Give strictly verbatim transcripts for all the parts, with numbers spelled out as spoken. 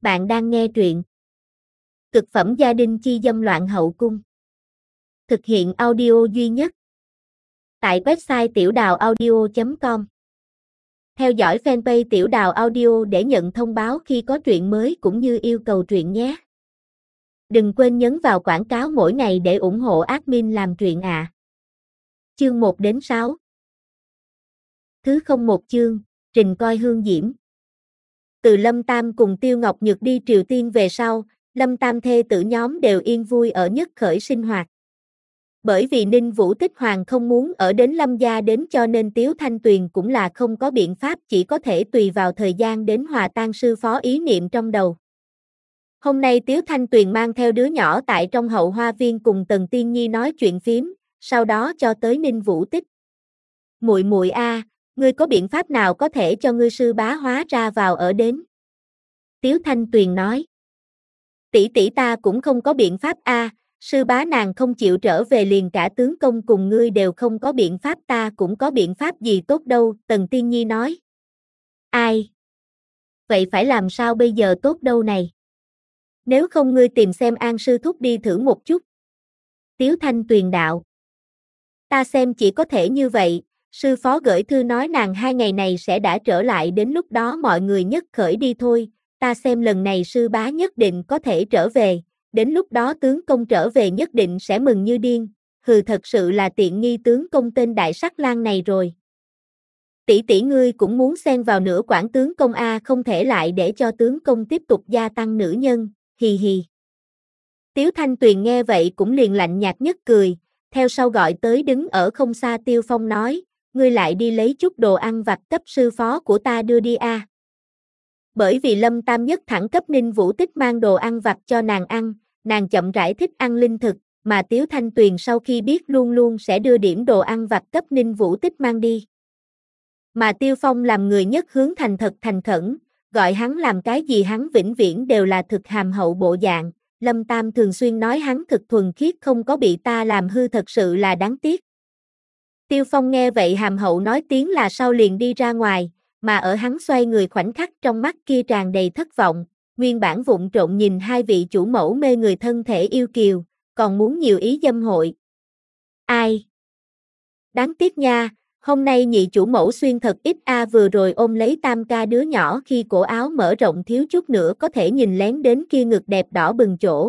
Bạn đang nghe truyện Cực phẩm gia đình chi dâm loạn hậu cung. Thực hiện audio duy nhất tại website tiểu đào audio chấm com. Theo dõi fanpage Tiểu Đào Audio để nhận thông báo khi có truyện mới cũng như yêu cầu truyện nhé. Đừng quên nhấn vào quảng cáo mỗi ngày để ủng hộ admin làm truyện ạ. À. Chương một đến sáu. Thứ không một chương, Trình coi hương diễm. Từ Lâm Tam cùng Tiêu Ngọc Nhược đi Triều Tiên về sau, Lâm Tam thê tử nhóm đều yên vui ở Nhất Khởi sinh hoạt. Bởi vì Ninh Vũ Tích Hoàng không muốn ở đến Lâm gia đến cho nên Tiếu Thanh Tuyền cũng là không có biện pháp, chỉ có thể tùy vào thời gian đến hòa tan sư phó ý niệm trong đầu. Hôm nay Tiếu Thanh Tuyền mang theo đứa nhỏ tại trong hậu hoa viên cùng Tần Tiên Nhi nói chuyện phiếm, sau đó cho tới Ninh Vũ Tích. Muội muội a, ngươi có biện pháp nào có thể cho ngươi sư bá hóa ra vào ở đến? Tiếu Thanh Tuyền nói. Tỷ tỷ ta cũng không có biện pháp a, sư bá nàng không chịu trở về, liền cả tướng công cùng ngươi đều không có biện pháp, ta cũng có biện pháp gì tốt đâu, Tần Tiên Nhi nói. Ai? Vậy phải làm sao bây giờ tốt đâu này? Nếu không ngươi tìm xem An sư thúc đi thử một chút. Tiếu Thanh Tuyền đạo. Ta xem chỉ có thể như vậy, sư phó gửi thư nói nàng hai ngày này sẽ đã trở lại, đến lúc đó mọi người Nhất Khởi đi thôi, ta xem lần này sư bá nhất định có thể trở về, đến lúc đó tướng công trở về nhất định sẽ mừng như điên, hừ, thật sự là tiện nghi tướng công tên đại sắc lang này rồi. Tỷ tỷ ngươi cũng muốn xen vào nửa quản tướng công a, không thể lại để cho tướng công tiếp tục gia tăng nữ nhân, hì hì. Tiếu Thanh Tuyền nghe vậy cũng liền lạnh nhạt nhất cười, theo sau gọi tới đứng ở không xa Tiêu Phong nói, ngươi lại đi lấy chút đồ ăn vặt cấp sư phó của ta đưa đi a. Bởi vì Lâm Tam nhất thẳng cấp Ninh Vũ Tích mang đồ ăn vặt cho nàng ăn, nàng chậm rãi thích ăn linh thực, mà Tiếu Thanh Tuyền sau khi biết luôn luôn sẽ đưa điểm đồ ăn vặt cấp Ninh Vũ Tích mang đi. Mà Tiêu Phong làm người nhất hướng thành thật thành khẩn, gọi hắn làm cái gì hắn vĩnh viễn đều là thực hàm hậu bộ dạng, Lâm Tam thường xuyên nói hắn thực thuần khiết, không có bị ta làm hư, thật sự là đáng tiếc. Tiêu Phong nghe vậy hàm hậu nói tiếng là sau liền đi ra ngoài, mà ở hắn xoay người khoảnh khắc trong mắt kia tràn đầy thất vọng, nguyên bản vụng trộn nhìn hai vị chủ mẫu mê người thân thể yêu kiều, còn muốn nhiều ý dâm hội. Ai? Đáng tiếc nha, hôm nay nhị chủ mẫu xuyên thật ít a, vừa rồi ôm lấy Tam ca đứa nhỏ khi cổ áo mở rộng thiếu chút nữa có thể nhìn lén đến kia ngực đẹp đỏ bừng chỗ.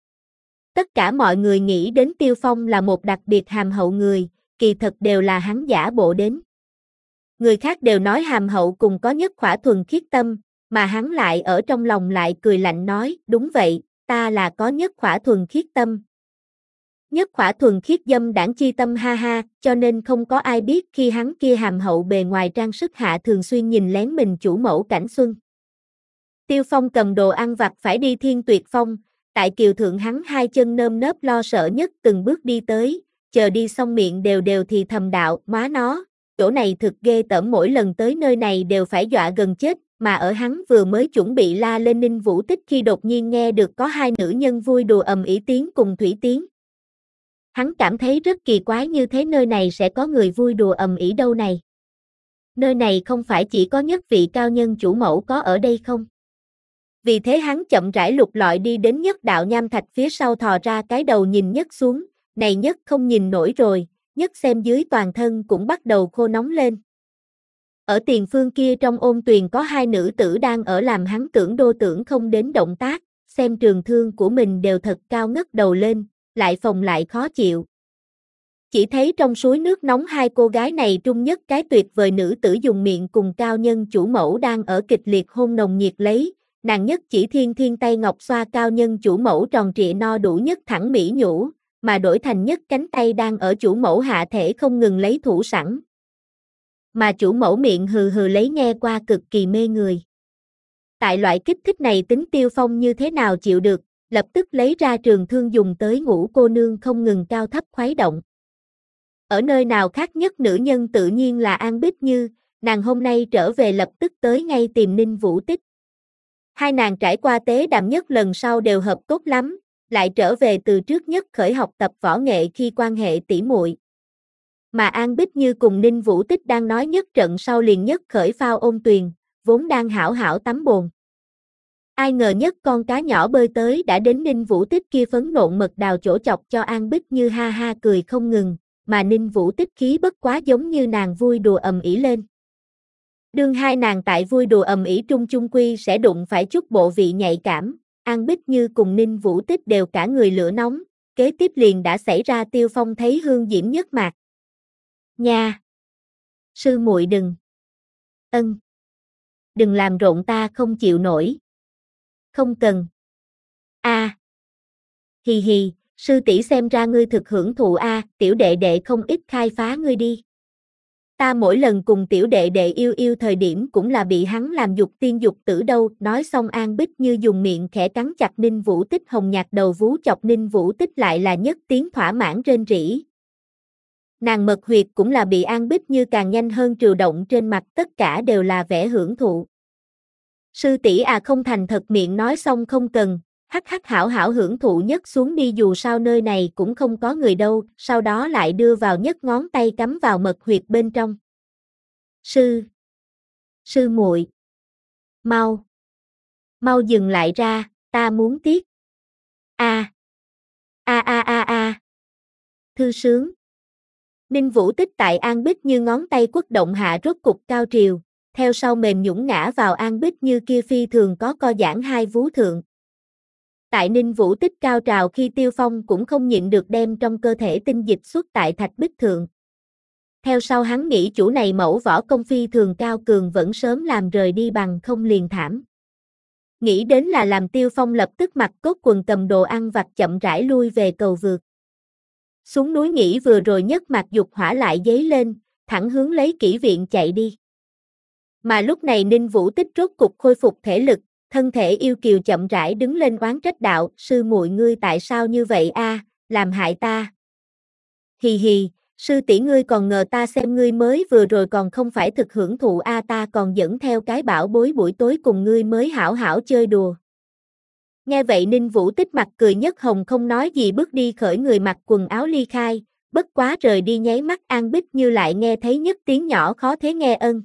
Tất cả mọi người nghĩ đến Tiêu Phong là một đặc biệt hàm hậu người, kỳ thật đều là hắn giả bộ đến. Người khác đều nói hàm hậu cùng có nhất khỏa thuần khiết tâm, mà hắn lại ở trong lòng lại cười lạnh nói, đúng vậy, ta là có nhất khỏa thuần khiết tâm. Nhất khỏa thuần khiết dâm đảng chi tâm, ha ha, cho nên không có ai biết khi hắn kia hàm hậu bề ngoài trang sức hạ thường xuyên nhìn lén mình chủ mẫu Cảnh Xuân. Tiêu Phong cầm đồ ăn vặt phải đi Thiên Tuyệt Phong, tại kiều thượng hắn hai chân nơm nớp lo sợ nhất từng bước đi tới, chờ đi xong miệng đều đều thì thầm đạo, má nó, chỗ này thực ghê tởm, mỗi lần tới nơi này đều phải dọa gần chết, mà ở hắn vừa mới chuẩn bị la lên Ninh Vũ Tích khi đột nhiên nghe được có hai nữ nhân vui đùa ầm ĩ tiếng cùng thủy tiếng. Hắn cảm thấy rất kỳ quái, như thế nơi này sẽ có người vui đùa ầm ĩ đâu này. Nơi này không phải chỉ có nhất vị cao nhân chủ mẫu có ở đây không? Vì thế hắn chậm rãi lục lọi đi đến Nhất đạo nham thạch phía sau, thò ra cái đầu nhìn Nhất xuống, này Nhất không nhìn nổi rồi, Nhất xem dưới toàn thân cũng bắt đầu khô nóng lên. Ở tiền phương kia trong ôn tuyền có hai nữ tử đang ở làm hắn tưởng đô tưởng không đến động tác, xem trường thương của mình đều thật cao ngất đầu lên, lại phồng lại khó chịu. Chỉ thấy trong suối nước nóng hai cô gái này trung nhất cái tuyệt vời nữ tử dùng miệng cùng cao nhân chủ mẫu đang ở kịch liệt hôn nồng nhiệt lấy, nàng Nhất chỉ thiên thiên tay ngọc xoa cao nhân chủ mẫu tròn trịa no đủ Nhất thẳng mỹ nhũ, mà đổi thành Nhất cánh tay đang ở chủ mẫu hạ thể không ngừng lấy thủ sẵn. Mà chủ mẫu miệng hừ hừ lấy nghe qua cực kỳ mê người. Tại loại kích thích này tính Tiêu Phong như thế nào chịu được, lập tức lấy ra trường thương dùng tới ngũ cô nương không ngừng cao thấp khuấy động. Ở nơi nào khác nhất nữ nhân tự nhiên là An Bích Như, nàng hôm nay trở về lập tức tới ngay tìm Ninh Vũ Tích. Hai nàng trải qua tế đàm Nhất lần sau đều hợp cốt lắm, lại trở về từ trước Nhất khởi học tập võ nghệ khi quan hệ tỉ muội. Mà An Bích Như cùng Ninh Vũ Tích đang nói Nhất trận sau liền Nhất khởi phao ôn tuyền, vốn đang hảo hảo tắm bồn. Ai ngờ nhất con cá nhỏ bơi tới đã đến Ninh Vũ Tích kia phấn nộn mật đào chỗ chọc cho An Bích Như ha ha cười không ngừng, mà Ninh Vũ Tích khí bất quá giống như nàng vui đùa ầm ĩ lên. Đương hai nàng tại vui đùa ầm ĩ trung chung quy sẽ đụng phải chút bộ vị nhạy cảm, An Bích Như cùng Ninh Vũ Tích đều cả người lửa nóng, kế tiếp liền đã xảy ra Tiêu Phong thấy hương diễm nhất mạc. Nha! Sư muội đừng! Ân! Đừng làm rộn ta không chịu nổi. Không cần. A. À. Hì hì, sư tỷ xem ra ngươi thực hưởng thụ a, à, tiểu đệ đệ không ít khai phá ngươi đi. Ta mỗi lần cùng tiểu đệ đệ yêu yêu thời điểm cũng là bị hắn làm dục tiên dục tử đâu, nói xong An Bích Như dùng miệng khẽ cắn chặt Ninh Vũ Tích hồng nhạt đầu vú chọc Ninh Vũ Tích lại là nhất tiếng thỏa mãn rên rỉ. Nàng mật huyệt cũng là bị An Bích Như càng nhanh hơn trừ động trên mặt, tất cả đều là vẻ hưởng thụ. Sư tỷ à, không thành thật miệng nói xong không cần, hắc hắc hảo hảo hưởng thụ nhất xuống đi, dù sao nơi này cũng không có người đâu, sau đó lại đưa vào nhất ngón tay cắm vào mật huyệt bên trong. Sư, sư muội, mau, mau dừng lại ra, ta muốn tiếc. A, a a a a, thư sướng. Ninh Vũ Tích tại An Bích Như ngón tay quất động hạ rốt cục cao triều, theo sau mềm nhũn ngã vào An Bích Như kia phi thường có co giãn hai vú thượng. Tại Ninh Vũ Tích cao trào khi Tiêu Phong cũng không nhịn được đem trong cơ thể tinh dịch xuất tại thạch bích thượng. Theo sau hắn nghĩ chủ này mẫu võ công phi thường cao cường vẫn sớm làm rời đi bằng không liền thảm. Nghĩ đến là làm Tiêu Phong lập tức mặc cốt quần cầm đồ ăn vặt chậm rãi lui về cầu vượt. Xuống núi nghĩ vừa rồi nhất mặt dục hỏa lại dấy lên, thẳng hướng lấy kỹ viện chạy đi. Mà lúc này Ninh Vũ Tích rốt cục khôi phục thể lực, thân thể yêu kiều chậm rãi đứng lên oán trách đạo, sư muội ngươi tại sao như vậy a, à, làm hại ta. Hì hì, sư tỷ ngươi còn ngờ ta xem ngươi mới vừa rồi còn không phải thực hưởng thụ a, à, ta còn dẫn theo cái bảo bối buổi tối cùng ngươi mới hảo hảo chơi đùa. Nghe vậy Ninh Vũ Tích mặt cười nhất hồng không nói gì bước đi khởi người mặc quần áo ly khai, bất quá rời đi nháy mắt An Bích Như lại nghe thấy nhất tiếng nhỏ khó thế nghe ân.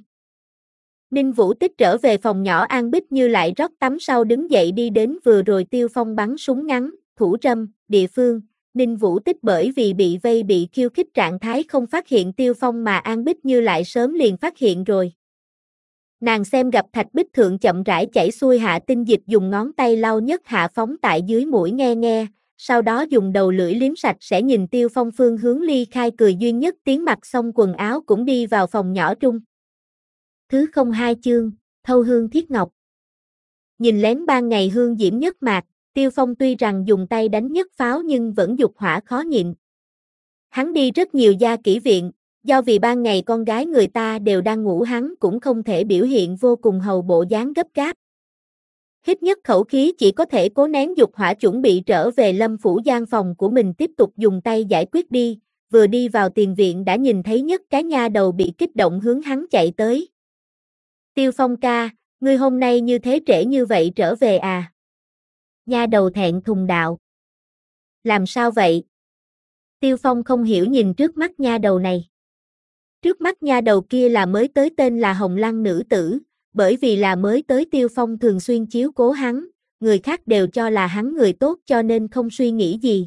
Ninh Vũ Tích trở về phòng nhỏ, An Bích Như lại rót tắm sau đứng dậy đi đến vừa rồi Tiêu Phong bắn súng ngắn, thủ trâm, địa phương. Ninh Vũ Tích bởi vì bị vây bị khiêu khích trạng thái không phát hiện Tiêu Phong mà An Bích Như lại sớm liền phát hiện rồi. Nàng xem gặp thạch bích thượng chậm rãi chảy xuôi hạ tinh dịch dùng ngón tay lau nhất hạ phóng tại dưới mũi nghe nghe, sau đó dùng đầu lưỡi liếm sạch sẽ nhìn Tiêu Phong phương hướng ly khai cười duyên nhất tiếng mặc xong quần áo cũng đi vào phòng nhỏ trung. Thứ không hai chương, thâu hương thiết ngọc. Nhìn lén ban ngày hương diễm nhất mạc, Tiêu Phong tuy rằng dùng tay đánh nhất pháo nhưng vẫn dục hỏa khó nhịn. Hắn đi rất nhiều gia kỹ viện, do vì ban ngày con gái người ta đều đang ngủ hắn cũng không thể biểu hiện vô cùng hầu bộ dáng gấp gáp. Hít nhất khẩu khí chỉ có thể cố nén dục hỏa chuẩn bị trở về Lâm phủ gian phòng của mình tiếp tục dùng tay giải quyết đi, vừa đi vào tiền viện đã nhìn thấy nhất cái nha đầu bị kích động hướng hắn chạy tới. Tiêu Phong ca, ngươi hôm nay như thế trễ như vậy trở về à? Nha đầu thẹn thùng đạo. Làm sao vậy? Tiêu Phong không hiểu nhìn trước mắt nha đầu này. Trước mắt nha đầu kia là mới tới tên là Hồng Lăng nữ tử, bởi vì là mới tới Tiêu Phong thường xuyên chiếu cố hắn, người khác đều cho là hắn người tốt cho nên không suy nghĩ gì.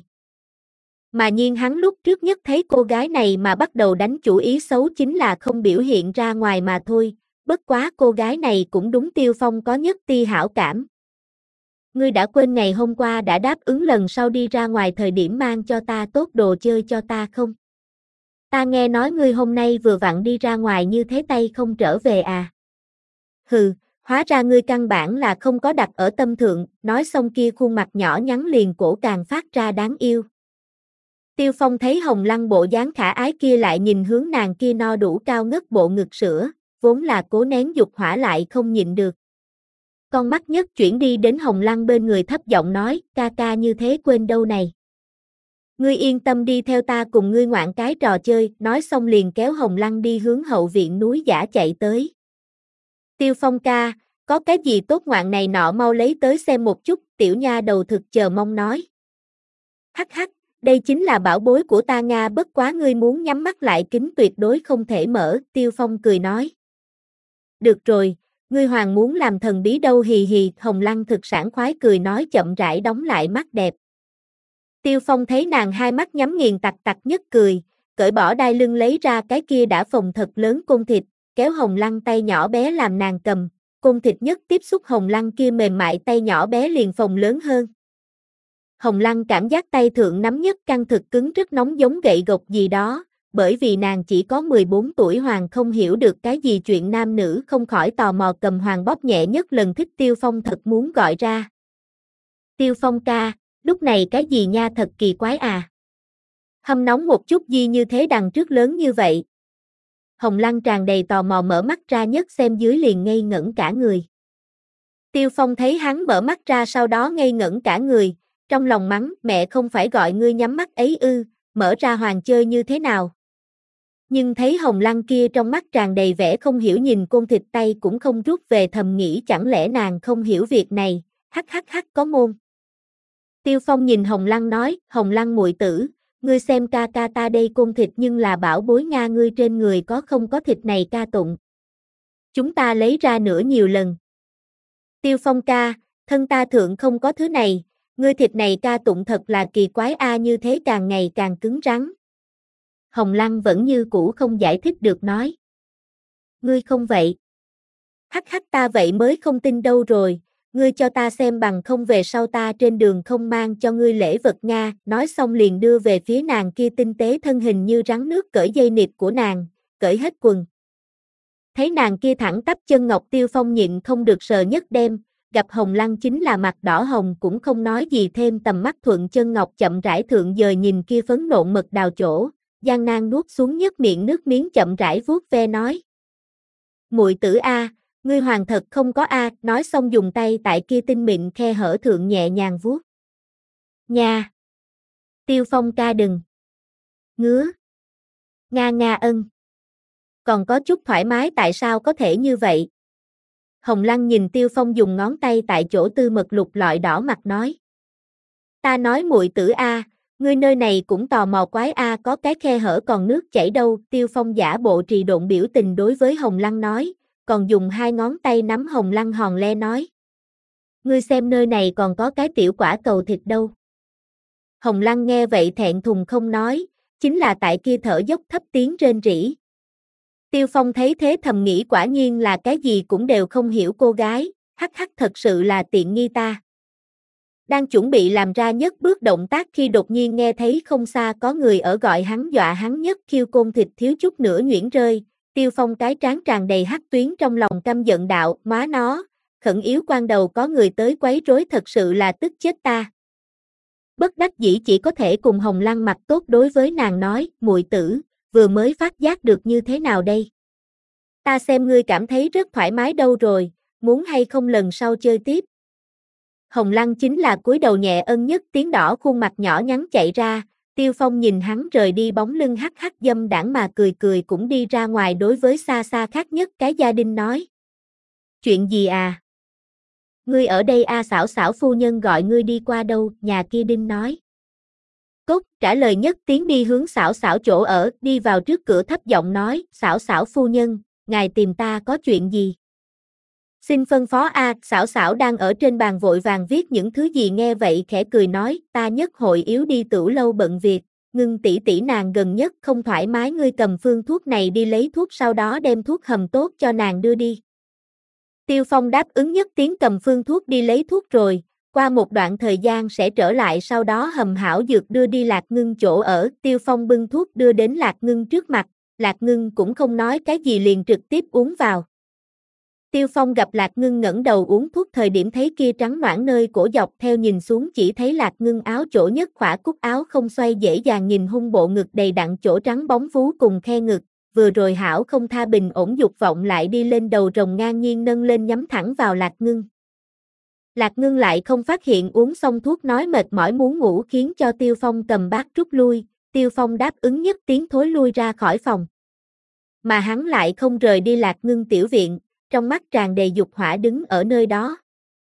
Mà nhiên hắn lúc trước nhất thấy cô gái này mà bắt đầu đánh chủ ý xấu chính là không biểu hiện ra ngoài mà thôi, bất quá cô gái này cũng đúng Tiêu Phong có nhất ti hảo cảm. Ngươi đã quên ngày hôm qua đã đáp ứng lần sau đi ra ngoài thời điểm mang cho ta tốt đồ chơi cho ta không? Ta nghe nói ngươi hôm nay vừa vặn đi ra ngoài như thế tay không trở về à? Hừ, hóa ra ngươi căn bản là không có đặt ở tâm thượng, nói xong kia khuôn mặt nhỏ nhắn liền cổ càng phát ra đáng yêu. Tiêu Phong thấy Hồng Lăng bộ dáng khả ái kia lại nhìn hướng nàng kia no đủ cao ngất bộ ngực sữa, vốn là cố nén dục hỏa lại không nhịn được. Con mắt nhất chuyển đi đến Hồng Lăng bên người thấp giọng nói, ca ca như thế quên đâu này. Ngươi yên tâm đi theo ta cùng ngươi ngoạn cái trò chơi, nói xong liền kéo Hồng Lăng đi hướng hậu viện núi giả chạy tới. Tiêu Phong ca, có cái gì tốt ngoạn này nọ mau lấy tới xem một chút, tiểu nha đầu thực chờ mong nói. Hắc hắc, đây chính là bảo bối của ta Nga, bất quá ngươi muốn nhắm mắt lại kính tuyệt đối không thể mở, Tiêu Phong cười nói. Được rồi, Ngươi hoàng muốn làm thần bí đâu hì hì, Hồng Lăng thực sảng khoái cười nói chậm rãi đóng lại mắt đẹp. Tiêu Phong thấy nàng hai mắt nhắm nghiền tặc tặc nhất cười, cởi bỏ đai lưng lấy ra cái kia đã phồng thật lớn côn thịt, kéo Hồng Lăng tay nhỏ bé làm nàng cầm, côn thịt nhất tiếp xúc Hồng Lăng kia mềm mại tay nhỏ bé liền phồng lớn hơn. Hồng Lăng cảm giác tay thượng nắm nhất căng thực cứng rất nóng giống gậy gộc gì đó, bởi vì nàng chỉ có mười bốn tuổi hoàng không hiểu được cái gì chuyện nam nữ không khỏi tò mò cầm hoàng bóp nhẹ nhất lần thích Tiêu Phong thật muốn gọi ra. Tiêu Phong ca, lúc này cái gì nha thật kỳ quái à. Hâm nóng một chút gì như thế đằng trước lớn như vậy. Hồng Lăng tràn đầy tò mò mở mắt ra nhất xem dưới liền ngây ngẩn cả người. Tiêu Phong thấy hắn mở mắt ra sau đó ngây ngẩn cả người, trong lòng mắng mẹ không phải gọi ngươi nhắm mắt ấy ư, mở ra hoàng chơi như thế nào. Nhưng thấy Hồng Lăng kia trong mắt tràn đầy vẻ không hiểu nhìn côn thịt tay cũng không rút về thầm nghĩ chẳng lẽ nàng không hiểu việc này, hắc hắc hắc có môn. Tiêu Phong nhìn Hồng Lăng nói, Hồng Lăng muội tử, ngươi xem ca ca ta đây côn thịt nhưng là bảo bối Nga ngươi trên người có không có thịt này ca tụng. Chúng ta lấy ra nữa nhiều lần. Tiêu Phong ca, thân ta thượng không có thứ này, ngươi thịt này ca tụng thật là kỳ quái a như thế càng ngày càng cứng rắn. Hồng Lăng vẫn như cũ không giải thích được nói. Ngươi không vậy. Hắc hắc ta vậy mới không tin đâu rồi, ngươi cho ta xem bằng không về sau ta trên đường không mang cho ngươi lễ vật Nga, nói xong liền đưa về phía nàng kia tinh tế thân hình như rắn nước cởi dây nịt của nàng, cởi hết quần. Thấy nàng kia thẳng tắp chân ngọc Tiêu Phong nhịn không được sờ nhất đem, gặp Hồng Lăng chính là mặt đỏ hồng cũng không nói gì thêm tầm mắt thuận chân ngọc chậm rãi thượng dời nhìn kia phấn nộn mật đào chỗ, gian nan nuốt xuống nhất miệng nước miếng chậm rãi vuốt ve nói. Muội tử a, ngươi hoàng thật không có a, nói xong dùng tay tại kia tinh mịn khe hở thượng nhẹ nhàng vuốt. Nha. Tiêu Phong ca đừng. Ngứa. Nga nga ân. Còn có chút thoải mái tại sao có thể như vậy? Hồng Lăng nhìn Tiêu Phong dùng ngón tay tại chỗ tư mật lục lọi đỏ mặt nói. Ta nói muội tử a, ngươi nơi này cũng tò mò quái a có cái khe hở còn nước chảy đâu. Tiêu Phong giả bộ trì độn biểu tình đối với Hồng Lăng nói, còn dùng hai ngón tay nắm Hồng Lăng hòn le nói. Ngươi xem nơi này còn có cái tiểu quả cầu thịt đâu. Hồng Lăng nghe vậy thẹn thùng không nói, chính là tại kia thở dốc thấp tiếng rên rỉ. Tiêu Phong thấy thế thầm nghĩ quả nhiên là cái gì cũng đều không hiểu cô gái, hắc hắc thật sự là tiện nghi ta. Đang chuẩn bị làm ra nhất bước động tác khi đột nhiên nghe thấy không xa có người ở gọi hắn dọa hắn nhất khiêu côn thịt thiếu chút nữa nhuyễn rơi. Tiêu Phong cái trán tràn đầy hắc tuyến trong lòng căm giận đạo, má nó, khẩn yếu quan đầu có người tới quấy rối thật sự là tức chết ta. Bất đắc dĩ chỉ có thể cùng Hồng Lăng mặt tốt đối với nàng nói, muội tử, vừa mới phát giác được như thế nào đây? Ta xem ngươi cảm thấy rất thoải mái đâu rồi, muốn hay không lần sau chơi tiếp? Hồng Lăng chính là cúi đầu nhẹ ân nhất tiếng đỏ khuôn mặt nhỏ nhắn chạy ra, Tiêu Phong nhìn hắn rời đi bóng lưng hắc hắc dâm đãng mà cười cười cũng đi ra ngoài đối với xa xa khác nhất cái gia đình nói. Chuyện gì à? Ngươi ở đây a xảo xảo phu nhân gọi ngươi đi qua đâu, nhà kia đinh nói. Cốt trả lời nhất tiếng đi hướng xảo xảo chỗ ở, đi vào trước cửa thấp giọng nói, xảo xảo phu nhân, ngài tìm ta có chuyện gì? Xin phân phó a, xảo xảo đang ở trên bàn vội vàng viết những thứ gì nghe vậy khẽ cười nói, ta nhất hội yếu đi tửu lâu bận việc, ngưng tỷ tỷ nàng gần nhất không thoải mái ngươi cầm phương thuốc này đi lấy thuốc sau đó đem thuốc hầm tốt cho nàng đưa đi. Tiêu Phong đáp ứng nhất tiếng cầm phương thuốc đi lấy thuốc rồi, qua một đoạn thời gian sẽ trở lại sau đó hầm hảo dược đưa đi Lạc Ngưng chỗ ở, Tiêu Phong bưng thuốc đưa đến Lạc Ngưng trước mặt, Lạc Ngưng cũng không nói cái gì liền trực tiếp uống vào. Tiêu Phong gặp Lạc Ngưng ngẩng đầu uống thuốc thời điểm thấy kia trắng noãn nơi cổ dọc theo nhìn xuống chỉ thấy Lạc Ngưng áo chỗ nhất khỏa cúc áo không xoay dễ dàng nhìn hung bộ ngực đầy đặn chỗ trắng bóng vú cùng khe ngực, vừa rồi hảo không tha bình ổn dục vọng lại đi lên đầu rồng ngang nhiên nâng lên nhắm thẳng vào Lạc Ngưng. Lạc Ngưng lại không phát hiện uống xong thuốc nói mệt mỏi muốn ngủ khiến cho Tiêu Phong cầm bát rút lui, Tiêu Phong đáp ứng nhất tiếng thối lui ra khỏi phòng. Mà hắn lại không rời đi Lạc Ngưng tiểu viện, trong mắt tràn đầy dục hỏa đứng ở nơi đó.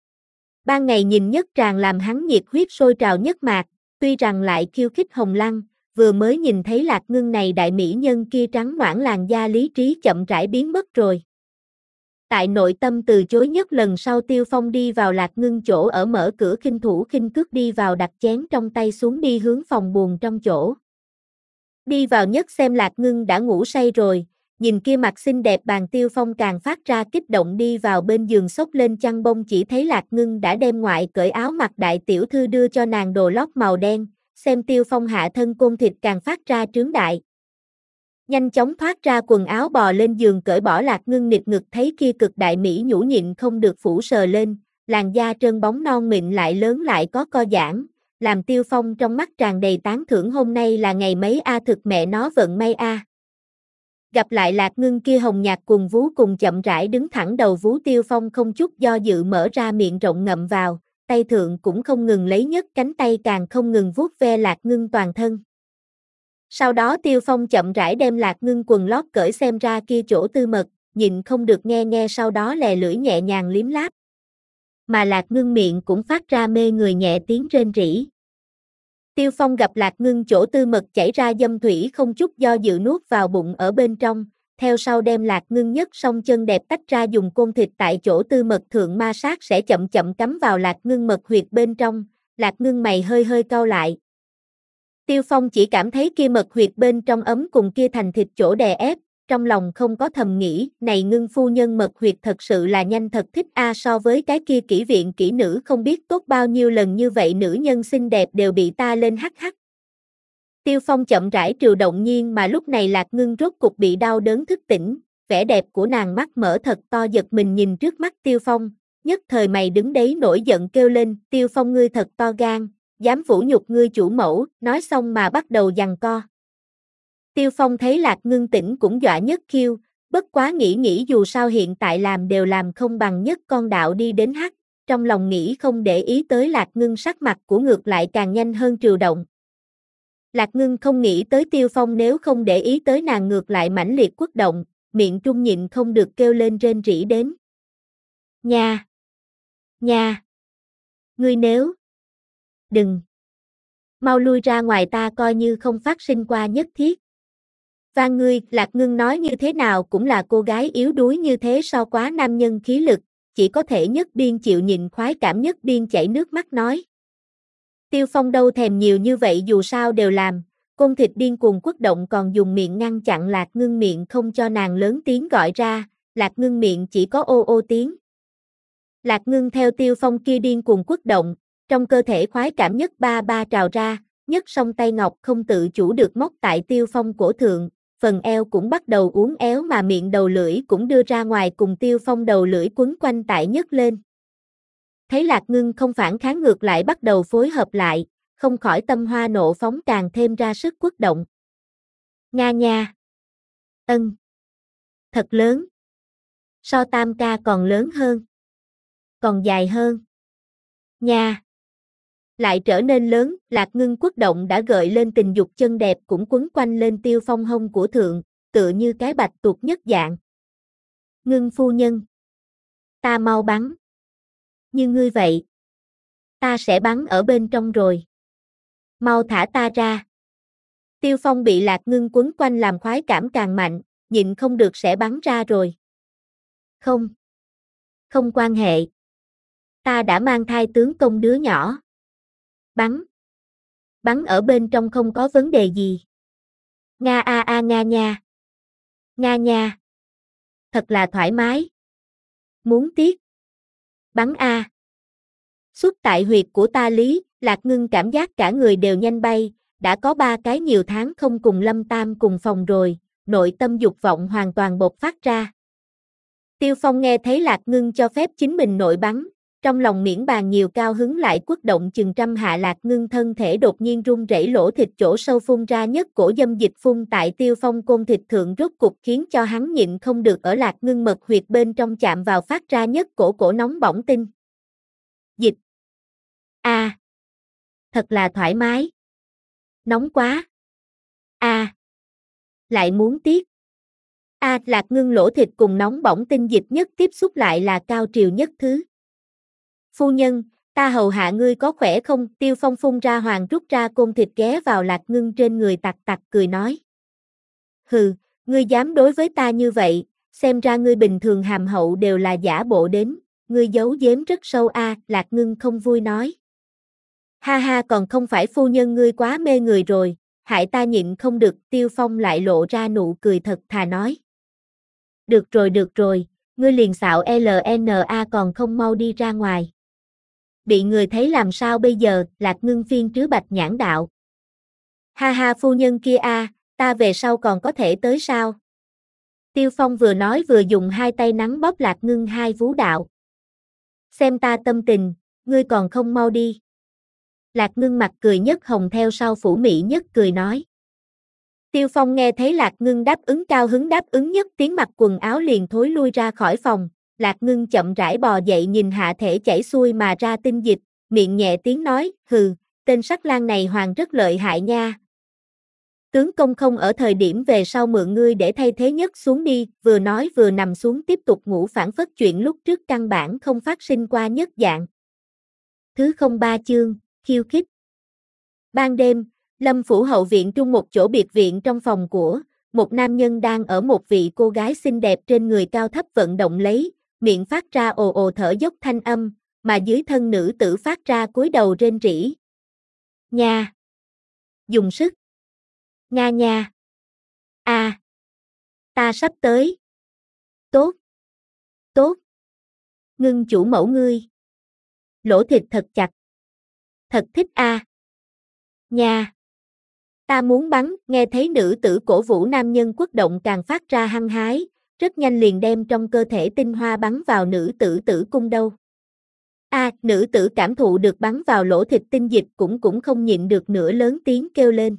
Ban ngày nhìn nhất tràn làm hắn nhiệt huyết sôi trào nhất mạc, tuy rằng lại khiêu khích Hồng Lăng, vừa mới nhìn thấy Lạc Ngưng này đại mỹ nhân kia trắng noãn làn da lý trí chậm rãi biến mất rồi. tại nội tâm từ chối nhất. Lần sau Tiêu Phong đi vào Lạc Ngưng chỗ ở, mở cửa khinh thủ khinh cước đi vào, đặt chén trong tay xuống đi hướng phòng buồn trong chỗ. Đi vào nhất xem Lạc Ngưng đã ngủ say rồi, nhìn kia mặt xinh đẹp bàn, Tiêu Phong càng phát ra kích động, đi vào bên giường xốc lên chăn bông, chỉ thấy Lạc Ngưng đã đem ngoại cởi áo mặc, đại tiểu thư đưa cho nàng đồ lót màu đen, xem Tiêu Phong hạ thân côn thịt càng phát ra trướng đại. Nhanh chóng thoát ra quần áo bò lên giường cởi bỏ. Lạc Ngưng nịt ngực thấy kia cực đại mỹ nhũ nhịn không được phủ sờ lên, làn da trơn bóng non mịn lại lớn lại có co giãn, làm Tiêu Phong trong mắt tràn đầy tán thưởng. Hôm nay là ngày mấy a, thực mẹ nó vận may a. Gặp lại Lạc Ngưng kia hồng nhạt cùng vú cùng chậm rãi đứng thẳng đầu vú, Tiêu Phong không chút do dự mở ra miệng rộng ngậm vào, tay thượng cũng không ngừng lấy nhấc, cánh tay càng không ngừng vuốt ve Lạc Ngưng toàn thân. Sau đó Tiêu Phong chậm rãi đem Lạc Ngưng quần lót cởi xem ra kia chỗ tư mật, nhịn không được nghe nghe, sau đó lè lưỡi nhẹ nhàng liếm láp. Mà Lạc Ngưng miệng cũng phát ra mê người nhẹ tiếng rên rỉ. Tiêu Phong gặp Lạc Ngưng chỗ tư mật chảy ra dâm thủy, không chút do dự nuốt vào bụng ở bên trong, theo sau đem Lạc Ngưng nhấc song chân đẹp tách ra, dùng côn thịt tại chỗ tư mật thượng ma sát, sẽ chậm chậm cắm vào Lạc Ngưng mật huyệt bên trong. Lạc Ngưng mày hơi hơi cau lại. Tiêu Phong chỉ cảm thấy kia mật huyệt bên trong ấm cùng kia thành thịt chỗ đè ép, trong lòng không có thầm nghĩ, này Ngưng phu nhân mật huyệt thật sự là nhanh, thật thích a, so với cái kia kỹ viện kỹ nữ không biết tốt bao nhiêu lần, như vậy nữ nhân xinh đẹp đều bị ta lên hắc hắc. Tiêu Phong chậm rãi trừ động nhiên, mà lúc này Lạc Ngưng rốt cục bị đau đớn thức tỉnh, vẻ đẹp của nàng mắt mở thật to, giật mình nhìn trước mắt Tiêu Phong, nhất thời mày đứng đấy nổi giận kêu lên, Tiêu Phong ngươi thật to gan, dám vũ nhục ngươi chủ mẫu, nói xong mà bắt đầu giằng co. Tiêu Phong thấy Lạc Ngưng tỉnh cũng dọa nhất khiêu, bất quá nghĩ nghĩ dù sao hiện tại làm đều làm không bằng nhất con đạo đi đến hắc, trong lòng nghĩ không để ý tới Lạc Ngưng sắc mặt của ngược lại càng nhanh hơn trừ động. Lạc Ngưng không nghĩ tới Tiêu Phong nếu không để ý tới nàng ngược lại mãnh liệt quất động, miệng trung nhịn không được kêu lên rên rỉ đến. Nha! Nha! Ngươi nếu... Đừng! Mau lui ra ngoài, ta coi như không phát sinh qua nhất thiết. Van ngươi, Lạc Ngưng nói như thế nào cũng là cô gái yếu đuối như thế, so quá nam nhân khí lực, chỉ có thể nhất biên chịu nhịn khoái cảm, nhất biên chảy nước mắt nói. Tiêu Phong đâu thèm nhiều như vậy, dù sao đều làm, côn thịt điên cuồng quất động, còn dùng miệng ngăn chặn Lạc Ngưng miệng không cho nàng lớn tiếng gọi ra, Lạc Ngưng miệng chỉ có ô ô tiếng. Lạc Ngưng theo Tiêu Phong kia điên cuồng quất động, trong cơ thể khoái cảm nhất ba ba trào ra, nhất song tay ngọc không tự chủ được móc tại Tiêu Phong cổ thượng, phần eo cũng bắt đầu uốn éo, mà miệng đầu lưỡi cũng đưa ra ngoài cùng Tiêu Phong đầu lưỡi quấn quanh tại nhất lên. Thấy Lạc Ngưng không phản kháng, ngược lại bắt đầu phối hợp lại, không khỏi tâm hoa nộ phóng, càng thêm ra sức quất động. Nga nha! Ân! Thật lớn! So tam ca còn lớn hơn! Còn dài hơn! Nha! Lại trở nên lớn, Lạc Ngưng quất động đã gợi lên tình dục, chân đẹp cũng quấn quanh lên Tiêu Phong hông của thượng, tựa như cái bạch tuộc nhất dạng. Ngưng phu nhân! Ta mau bắn! Như ngươi vậy, ta sẽ bắn ở bên trong rồi. Mau thả ta ra. Tiêu Phong bị Lạc Ngưng quấn quanh làm khoái cảm càng mạnh, nhịn không được sẽ bắn ra rồi. Không. Không quan hệ. Ta đã mang thai tướng công đứa nhỏ. Bắn. Bắn ở bên trong không có vấn đề gì. Nga a a nga nha. Nga nha. Thật là thoải mái. Muốn tiếc. Bắn a. Xuất tại huyệt của ta lý, Lạc Ngưng cảm giác cả người đều nhanh bay, đã có ba cái nhiều tháng không cùng Lâm Tam cùng phòng rồi, nội tâm dục vọng hoàn toàn bộc phát ra. Tiêu Phong nghe thấy Lạc Ngưng cho phép chính mình nội bắn, trong lòng miễn bàn nhiều cao hứng, lại quất động chừng trăm hạ. Lạc Ngưng thân thể đột nhiên run rẩy, lỗ thịt chỗ sâu phun ra nhất cổ dâm dịch, phun tại Tiêu Phong côn thịt thượng, rốt cục khiến cho hắn nhịn không được ở Lạc Ngưng mật huyệt bên trong chạm vào, phát ra nhất cổ cổ nóng bỏng tinh dịch. A, à, thật là thoải mái. Nóng quá. A, à, lại muốn tiếc. A, à, Lạc Ngưng lỗ thịt cùng nóng bỏng tinh dịch nhất tiếp xúc lại là cao triều nhất thứ. Phu nhân, ta hầu hạ ngươi có khỏe không? Tiêu Phong phun ra hoàng, rút ra côn thịt ghé vào Lạc Ngưng trên người, tặc tặc cười nói. Hừ, ngươi dám đối với ta như vậy, xem ra ngươi bình thường hàm hậu đều là giả bộ đến, ngươi giấu giếm rất sâu a, Lạc Ngưng không vui nói. Ha ha, còn không phải phu nhân ngươi quá mê người rồi, hại ta nhịn không được, Tiêu Phong lại lộ ra nụ cười thật thà nói. Được rồi được rồi, ngươi liền xạo lờ en a còn không mau đi ra ngoài. Bị người thấy làm sao bây giờ, Lạc Ngưng phiên trứ bạch nhãn đạo. Ha ha, phu nhân kia a, ta về sau còn có thể tới sao? Tiêu Phong vừa nói vừa dùng hai tay nắng bóp Lạc Ngưng hai vú đạo. Xem ta tâm tình, ngươi còn không mau đi. Lạc Ngưng mặt cười nhất hồng theo sau phủ mị nhất cười nói. Tiêu Phong nghe thấy Lạc Ngưng đáp ứng cao hứng đáp ứng nhất tiếng mặc quần áo liền thối lui ra khỏi phòng. Lạc Ngưng chậm rãi bò dậy nhìn hạ thể chảy xuôi mà ra tinh dịch, miệng nhẹ tiếng nói, hừ, tên sắc lang này hoàng rất lợi hại nha. Tướng công không ở thời điểm về sau mượn ngươi để thay thế nhất xuống đi, vừa nói vừa nằm xuống tiếp tục ngủ, phản phất chuyện lúc trước căn bản không phát sinh qua nhất dạng. Thứ không ba chương, khiêu khích. Ban đêm, Lâm phủ hậu viện trung một chỗ biệt viện trong phòng của một nam nhân đang ở một vị cô gái xinh đẹp trên người cao thấp vận động lấy, miệng phát ra ồ ồ thở dốc thanh âm, mà dưới thân nữ tử phát ra cúi đầu rên rỉ. Nha! Dùng sức! Nga nha! A! À, ta sắp tới! Tốt! Tốt! Ngưng chủ mẫu ngươi! Lỗ thịt thật chặt! Thật thích a! À. Nha! Ta muốn bắn, nghe thấy nữ tử cổ vũ nam nhân quất động càng phát ra hăng hái, rất nhanh liền đem trong cơ thể tinh hoa bắn vào nữ tử tử cung đâu. A, à, nữ tử cảm thụ được bắn vào lỗ thịt tinh dịch cũng cũng không nhịn được nữa lớn tiếng kêu lên.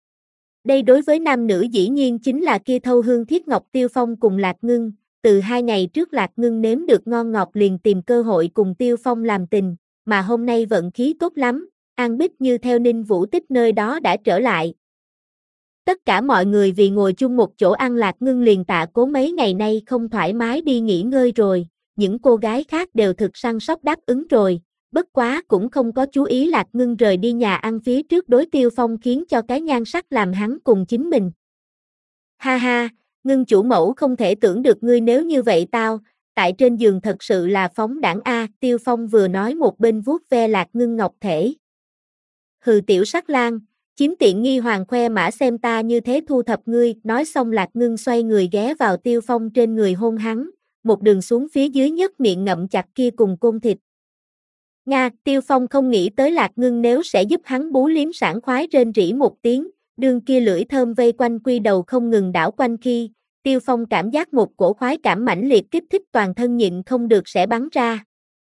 Đây đối với nam nữ dĩ nhiên chính là kia thâu hương thiết ngọc Tiêu Phong cùng Lạc Ngưng, từ hai ngày trước Lạc Ngưng nếm được ngon ngọt liền tìm cơ hội cùng Tiêu Phong làm tình, mà hôm nay vận khí tốt lắm, An Bích Như theo Ninh Vũ Tích nơi đó đã trở lại. Tất cả mọi người vì ngồi chung một chỗ ăn, Lạc Ngưng liền tạ cố mấy ngày nay không thoải mái đi nghỉ ngơi rồi, những cô gái khác đều thực săn sóc đáp ứng rồi, bất quá cũng không có chú ý Lạc Ngưng rời đi nhà ăn phía trước đối Tiêu Phong khiến cho cái nhan sắc làm hắn cùng chính mình. Ha ha, Ngưng chủ mẫu không thể tưởng được ngươi nếu như vậy tao, tại trên giường thật sự là phóng đãng a, Tiêu Phong vừa nói một bên vuốt ve Lạc Ngưng ngọc thể. Hừ tiểu sắc lang, chiếm tiện nghi hoàng khoe mã xem ta như thế thu thập ngươi, nói xong Lạc Ngưng xoay người ghé vào Tiêu Phong trên người hôn hắn, một đường xuống phía dưới nhất miệng ngậm chặt kia cùng côn thịt. Nga, Tiêu Phong không nghĩ tới Lạc Ngưng nếu sẽ giúp hắn bú liếm sảng khoái rên rỉ một tiếng, đường kia lưỡi thơm vây quanh quy đầu không ngừng đảo quanh khi, Tiêu Phong cảm giác một cổ khoái cảm mãnh liệt kích thích toàn thân nhịn không được sẽ bắn ra.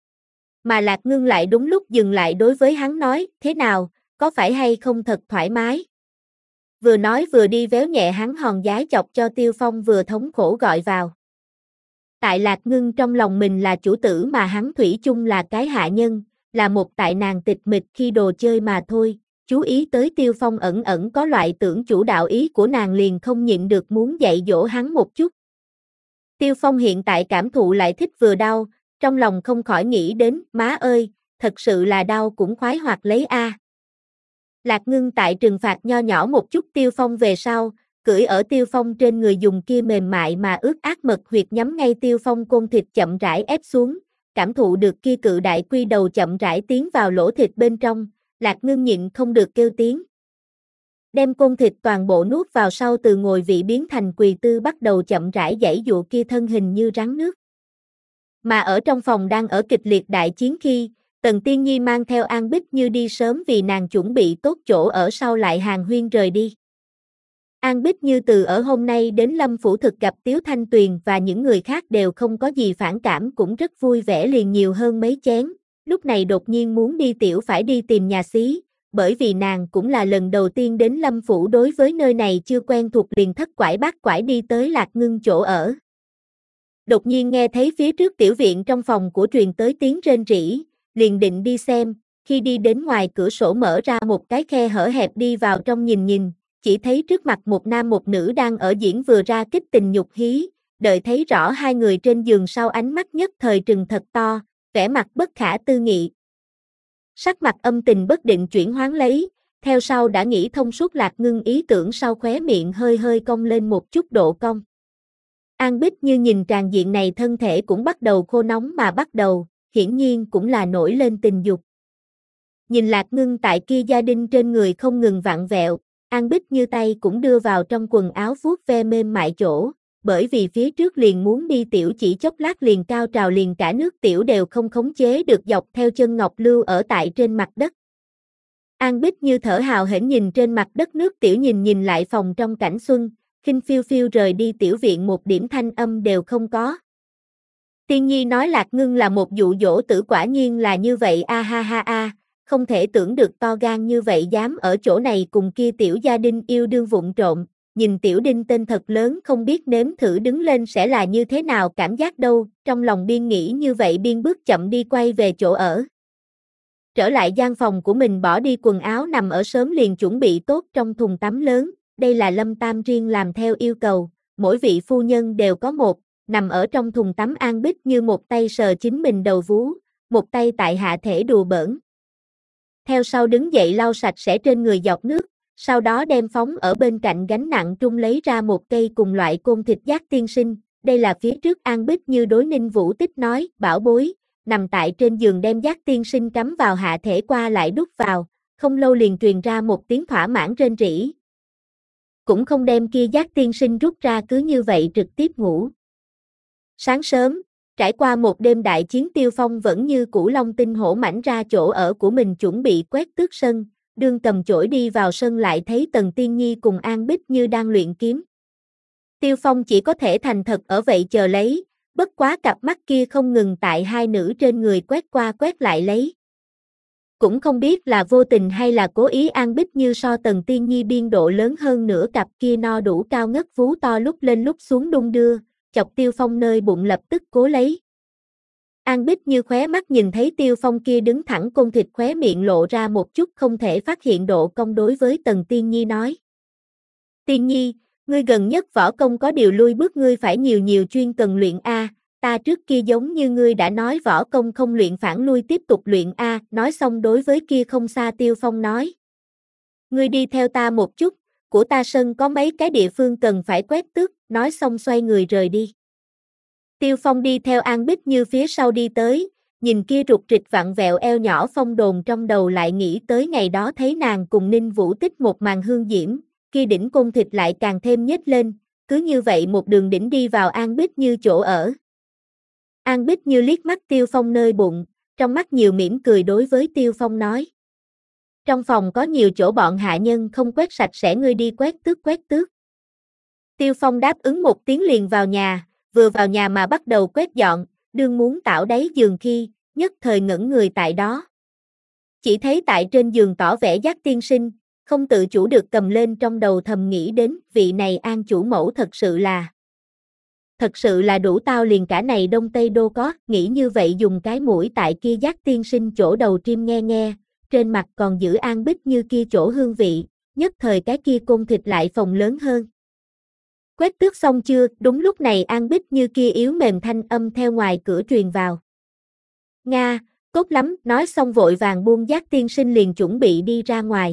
Mà Lạc Ngưng lại đúng lúc dừng lại đối với hắn nói, thế nào, có phải hay không thật thoải mái? Vừa nói vừa đi véo nhẹ hắn hòn giái chọc cho Tiêu Phong vừa thống khổ gọi vào. Tại Lạc Ngưng trong lòng mình là chủ tử mà hắn thủy chung là cái hạ nhân, là một tại nàng tịch mịch khi đồ chơi mà thôi, chú ý tới Tiêu Phong ẩn ẩn có loại tưởng chủ đạo ý của nàng liền không nhịn được muốn dạy dỗ hắn một chút. Tiêu Phong hiện tại cảm thụ lại thích vừa đau, trong lòng không khỏi nghĩ đến, má ơi, thật sự là đau cũng khoái hoạt lấy a. Lạc Ngưng tại trừng phạt nho nhỏ một chút Tiêu Phong về sau, cưỡi ở Tiêu Phong trên người dùng kia mềm mại mà ướt át mật huyệt nhắm ngay Tiêu Phong côn thịt chậm rãi ép xuống, cảm thụ được kia cự đại quy đầu chậm rãi tiến vào lỗ thịt bên trong, Lạc Ngưng nhịn không được kêu tiếng. Đem côn thịt toàn bộ nuốt vào sau từ ngồi vị biến thành quỳ tư bắt đầu chậm rãi giãy dụa kia thân hình như rắn nước. Mà ở trong phòng đang ở kịch liệt đại chiến khi, Tần Tiên Nhi mang theo An Bích Như đi sớm vì nàng chuẩn bị tốt chỗ ở sau lại hàng huyên rời đi. An Bích Như từ ở hôm nay đến Lâm phủ thực gặp Tiếu Thanh Tuyền và những người khác đều không có gì phản cảm cũng rất vui vẻ liền nhiều hơn mấy chén, lúc này đột nhiên muốn đi tiểu phải đi tìm nhà xí, bởi vì nàng cũng là lần đầu tiên đến Lâm phủ đối với nơi này chưa quen thuộc liền thất quải bát quải đi tới Lạc Ngưng chỗ ở. Đột nhiên nghe thấy phía trước tiểu viện trong phòng của truyền tới tiếng rên rỉ, liền định đi xem, khi đi đến ngoài cửa sổ mở ra một cái khe hở hẹp đi vào trong nhìn nhìn, chỉ thấy trước mặt một nam một nữ đang ở diễn vừa ra kích tình nhục hí, đợi thấy rõ hai người trên giường sau ánh mắt nhất thời trừng thật to, vẻ mặt bất khả tư nghị. Sắc mặt âm tình bất định chuyển hoán lấy, theo sau đã nghĩ thông suốt Lạc Ngưng ý tưởng sau khóe miệng hơi hơi cong lên một chút độ cong. An Bích Như nhìn tràng diện này thân thể cũng bắt đầu khô nóng mà bắt đầu, hiển nhiên cũng là nổi lên tình dục. Nhìn Lạc Ngưng tại kia gia đình trên người không ngừng vặn vẹo, An Bích Như tay cũng đưa vào trong quần áo vuốt ve mềm mại chỗ, bởi vì phía trước liền muốn đi tiểu chỉ chốc lát liền cao trào liền cả nước tiểu đều không khống chế được dọc theo chân ngọc lưu ở tại trên mặt đất. An Bích Như thở hào hển nhìn trên mặt đất nước tiểu nhìn nhìn lại phòng trong cảnh xuân, khinh phiêu phiêu rời đi tiểu viện một điểm thanh âm đều không có. Tiên Nhi nói Lạc Ngưng là một dụ dỗ tử quả nhiên là như vậy a ha ha a, không thể tưởng được to gan như vậy dám ở chỗ này cùng kia tiểu gia đình yêu đương vụng trộm, nhìn tiểu đinh tên thật lớn không biết nếm thử đứng lên sẽ là như thế nào cảm giác đâu, trong lòng biên nghĩ như vậy biên bước chậm đi quay về chỗ ở. Trở lại gian phòng của mình bỏ đi quần áo nằm ở sớm liền chuẩn bị tốt trong thùng tắm lớn, đây là Lâm Tam riêng làm theo yêu cầu, mỗi vị phu nhân đều có một, nằm ở trong thùng tắm An Bích Như một tay sờ chính mình đầu vú, một tay tại hạ thể đùa bỡn. Theo sau đứng dậy lau sạch sẽ trên người giọt nước, sau đó đem phóng ở bên cạnh gánh nặng trung lấy ra một cây cùng loại côn thịt giác tiên sinh, đây là phía trước An Bích Như đối Ninh Vũ Tích nói, bảo bối, nằm tại trên giường đem giác tiên sinh cắm vào hạ thể qua lại đút vào, không lâu liền truyền ra một tiếng thỏa mãn rên rỉ. Cũng không đem kia giác tiên sinh rút ra cứ như vậy trực tiếp ngủ. Sáng sớm, trải qua một đêm đại chiến Tiêu Phong vẫn như cũ long tinh hổ mãnh ra chỗ ở của mình chuẩn bị quét tước sân, đương cầm chổi đi vào sân lại thấy Tần Tiên Nhi cùng An Bích Như đang luyện kiếm. Tiêu Phong chỉ có thể thành thật ở vậy chờ lấy, bất quá cặp mắt kia không ngừng tại hai nữ trên người quét qua quét lại lấy. Cũng không biết là vô tình hay là cố ý An Bích Như so Tần Tiên Nhi biên độ lớn hơn nửa cặp kia no đủ cao ngất vú to lúc lên lúc xuống đung đưa, chọc Tiêu Phong nơi bụng lập tức cố lấy. An Bích Như khóe mắt nhìn thấy Tiêu Phong kia đứng thẳng côn thịt khóe miệng lộ ra một chút không thể phát hiện độ cong đối với Tần Tiên Nhi nói. Tiên Nhi, ngươi gần nhất võ công có điều lui bước ngươi phải nhiều nhiều chuyên cần luyện A, ta trước kia giống như ngươi đã nói võ công không luyện phản lui tiếp tục luyện A, nói xong đối với kia không xa Tiêu Phong nói. Ngươi đi theo ta một chút, của ta sân có mấy cái địa phương cần phải quét tước, nói xong xoay người rời đi. Tiêu Phong đi theo An Bích Như phía sau đi tới, nhìn kia rụt rịch vặn vẹo eo nhỏ Phong đồn trong đầu lại nghĩ tới ngày đó thấy nàng cùng Ninh Vũ Tích một màn hương diễm, kia đỉnh côn thịt lại càng thêm nhếch lên, cứ như vậy một đường đỉnh đi vào An Bích Như chỗ ở. An Bích Như liếc mắt Tiêu Phong nơi bụng, trong mắt nhiều mỉm cười đối với Tiêu Phong nói. Trong phòng có nhiều chỗ bọn hạ nhân không quét sạch sẽ ngươi đi quét tước quét tước. Tiêu Phong đáp ứng một tiếng liền vào nhà, vừa vào nhà mà bắt đầu quét dọn, đương muốn tảo đáy giường khi, nhất thời ngẩn người tại đó. Chỉ thấy tại trên giường tỏ vẻ giác tiên sinh, không tự chủ được cầm lên trong đầu thầm nghĩ đến vị này An chủ mẫu thật sự là. Thật sự là đủ tao liền cả này Đông Tây Đô có, nghĩ như vậy dùng cái mũi tại kia giác tiên sinh chỗ đầu trim nghe nghe, trên mặt còn giữ An Bích Như kia chỗ hương vị, nhất thời cái kia côn thịt lại phồng lớn hơn. Quét tước xong chưa, đúng lúc này An Bích Như kia yếu mềm thanh âm theo ngoài cửa truyền vào. Nga, tốt lắm, nói xong vội vàng buông giác tiên sinh liền chuẩn bị đi ra ngoài.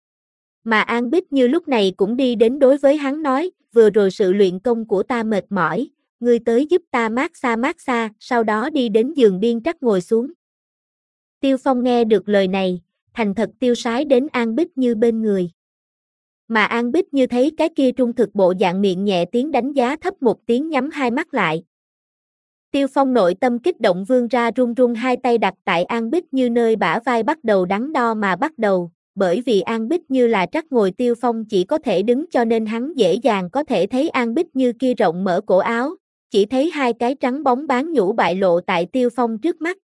Mà An Bích Như lúc này cũng đi đến đối với hắn nói, vừa rồi sự luyện công của ta mệt mỏi, ngươi tới giúp ta mát xa mát xa, sau đó đi đến giường biên trắc ngồi xuống. Tiêu Phong nghe được lời này, thành thật tiêu sái đến An Bích Như bên người. Mà An Bích Như thấy cái kia trung thực bộ dạng miệng nhẹ tiếng đánh giá thấp một tiếng nhắm hai mắt lại. Tiêu Phong nội tâm kích động vươn ra run run hai tay đặt tại An Bích Như nơi bả vai bắt đầu đắn đo mà bắt đầu, bởi vì An Bích Như là trắc ngồi Tiêu Phong chỉ có thể đứng cho nên hắn dễ dàng có thể thấy An Bích Như kia rộng mở cổ áo, chỉ thấy hai cái trắng bóng bán nhũ bại lộ tại Tiêu Phong trước mắt.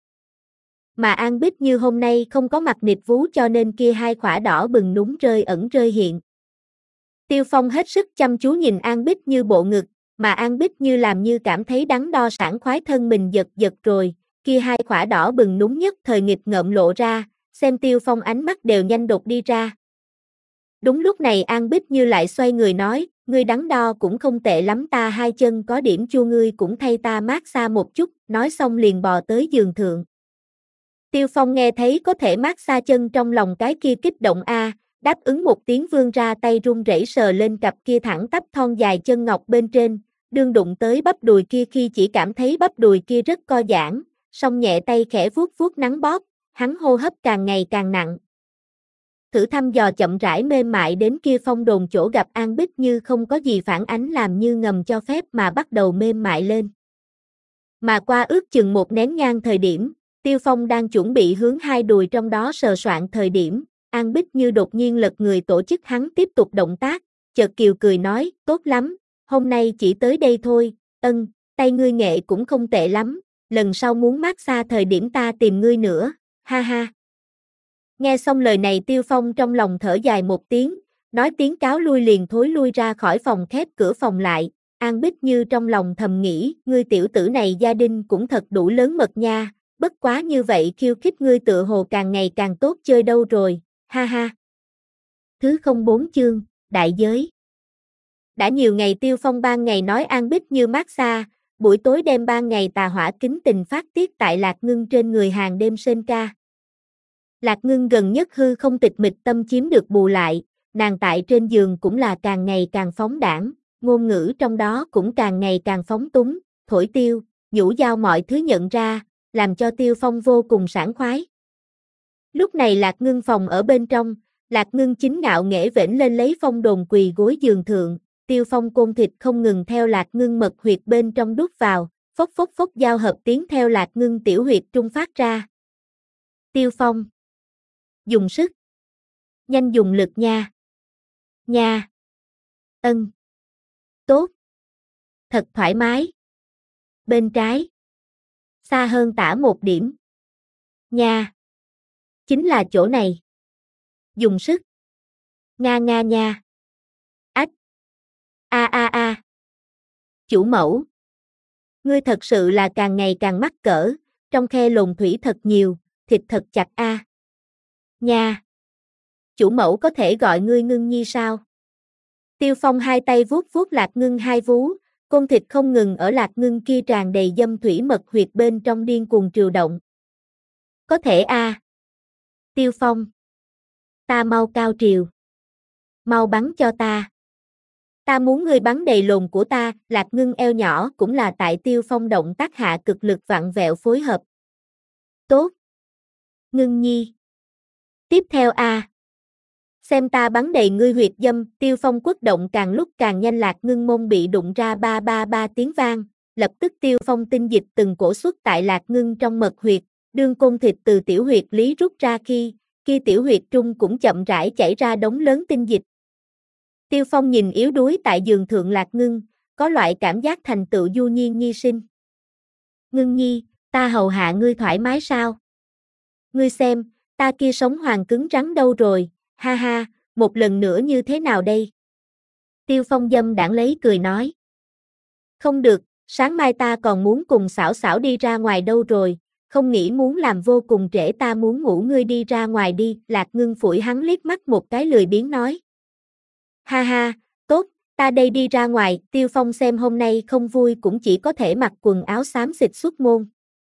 Mà An Bích Như hôm nay không có mặc nịt vú cho nên kia hai khỏa đỏ bừng núng rơi ẩn rơi hiện. Tiêu Phong hết sức chăm chú nhìn An Bích Như bộ ngực, mà An Bích Như làm như cảm thấy đắn đo sảng khoái thân mình giật giật rồi, kia hai khỏa đỏ bừng núng nhất thời nghịch ngợm lộ ra, xem Tiêu Phong ánh mắt đều nhanh đột đi ra. Đúng lúc này An Bích Như lại xoay người nói, ngươi đắn đo cũng không tệ lắm ta hai chân có điểm chua ngươi cũng thay ta mát xa một chút, nói xong liền bò tới giường thượng. Tiêu Phong nghe thấy có thể mát xa chân trong lòng cái kia kích động a, đáp ứng một tiếng vươn ra tay run rẩy sờ lên cặp kia thẳng tắp thon dài chân ngọc bên trên, đương đụng tới bắp đùi kia khi chỉ cảm thấy bắp đùi kia rất co giãn, song nhẹ tay khẽ vuốt vuốt nắn bóp, hắn hô hấp càng ngày càng nặng. Thử thăm dò chậm rãi mềm mại đến kia phong đồn chỗ gặp An Bích Như không có gì phản ánh làm như ngầm cho phép mà bắt đầu mềm mại lên. Mà qua ước chừng một nén nhang thời điểm, Tiêu Phong đang chuẩn bị hướng hai đùi trong đó sờ soạn thời điểm, An Bích Như đột nhiên lật người tổ chức hắn tiếp tục động tác, chợt kiều cười nói, tốt lắm, hôm nay chỉ tới đây thôi, ân, tay ngươi nghệ cũng không tệ lắm, lần sau muốn massage thời điểm ta tìm ngươi nữa, ha ha. Nghe xong lời này Tiêu Phong trong lòng thở dài một tiếng, nói tiếng cáo lui liền thối lui ra khỏi phòng khép cửa phòng lại, An Bích Như trong lòng thầm nghĩ, ngươi tiểu tử này gia đình cũng thật đủ lớn mật nha, bất quá như vậy khiêu khích ngươi tựa hồ càng ngày càng tốt chơi đâu rồi, ha ha. Thứ không bốn chương, đại giới. Đã nhiều ngày Tiêu Phong ban ngày nói An Bích Như massage, buổi tối đêm ban ngày tà hỏa kính tình phát tiết tại Lạc Ngưng trên người hàng đêm sên ca. Lạc Ngưng gần nhất hư không tịch mịch tâm chiếm được bù lại, nàng tại trên giường cũng là càng ngày càng phóng đãng, ngôn ngữ trong đó cũng càng ngày càng phóng túng, thổi tiêu, nhũ dao mọi thứ nhận ra, làm cho Tiêu Phong vô cùng sảng khoái. Lúc này Lạc Ngưng phòng ở bên trong, Lạc Ngưng chính ngạo nghễ vểnh lên lấy phong đồn quỳ gối giường thượng, Tiêu Phong côn thịt không ngừng theo Lạc Ngưng mật huyệt bên trong đút vào, phốc phốc phốc giao hợp tiếng theo Lạc Ngưng tiểu huyệt trung phát ra. Tiêu Phong dùng sức. Nhanh dùng lực nha. Nha. Ân. Tốt. Thật thoải mái. Bên trái. Xa hơn tả một điểm. Nha. Chính là chỗ này. Dùng sức. Nga nga nha. Ách. A a a. Chủ mẫu. Ngươi thật sự là càng ngày càng mắc cỡ, trong khe lồn thủy thật nhiều, thịt thật chặt a. Nha. Chủ mẫu có thể gọi ngươi Ngưng Nhi sao? Tiêu Phong hai tay vuốt vuốt Lạc Ngưng hai vú, côn thịt không ngừng ở Lạc Ngưng kia tràn đầy dâm thủy mật huyệt bên trong điên cuồng triều động. Có thể a. À. Tiêu Phong. Ta mau cao triều. Mau bắn cho ta. Ta muốn ngươi bắn đầy lồn của ta, Lạc Ngưng eo nhỏ cũng là tại Tiêu Phong động tác hạ cực lực vặn vẹo phối hợp. Tốt. Ngưng Nhi. Tiếp theo a. À. Xem ta bắn đầy ngươi huyệt dâm, Tiêu Phong quất động càng lúc càng nhanh Lạc Ngưng mông bị đụng ra ba ba ba tiếng vang, lập tức Tiêu Phong tinh dịch từng cổ xuất tại Lạc Ngưng trong mật huyệt, đương côn thịt từ tiểu huyệt lý rút ra khi, khi tiểu huyệt trung cũng chậm rãi chảy ra đống lớn tinh dịch. Tiêu Phong nhìn yếu đuối tại giường thượng Lạc Ngưng, có loại cảm giác thành tựu du nhiên nhi sinh. Ngưng Nhi, ta hầu hạ ngươi thoải mái sao? Ngươi xem, ta kia sống hoàng cứng rắn đâu rồi, ha ha, một lần nữa như thế nào đây? Tiêu Phong dâm đãng lấy cười nói. Không được, sáng mai ta còn muốn cùng xảo xảo đi ra ngoài đâu rồi, không nghĩ muốn làm vô cùng trễ ta muốn ngủ ngươi đi ra ngoài đi, Lạc Ngưng phủi hắn liếc mắt một cái lười biếng nói. Ha ha, tốt, ta đây đi ra ngoài, Tiêu Phong xem hôm nay không vui cũng chỉ có thể mặc quần áo xám xịt xuất môn.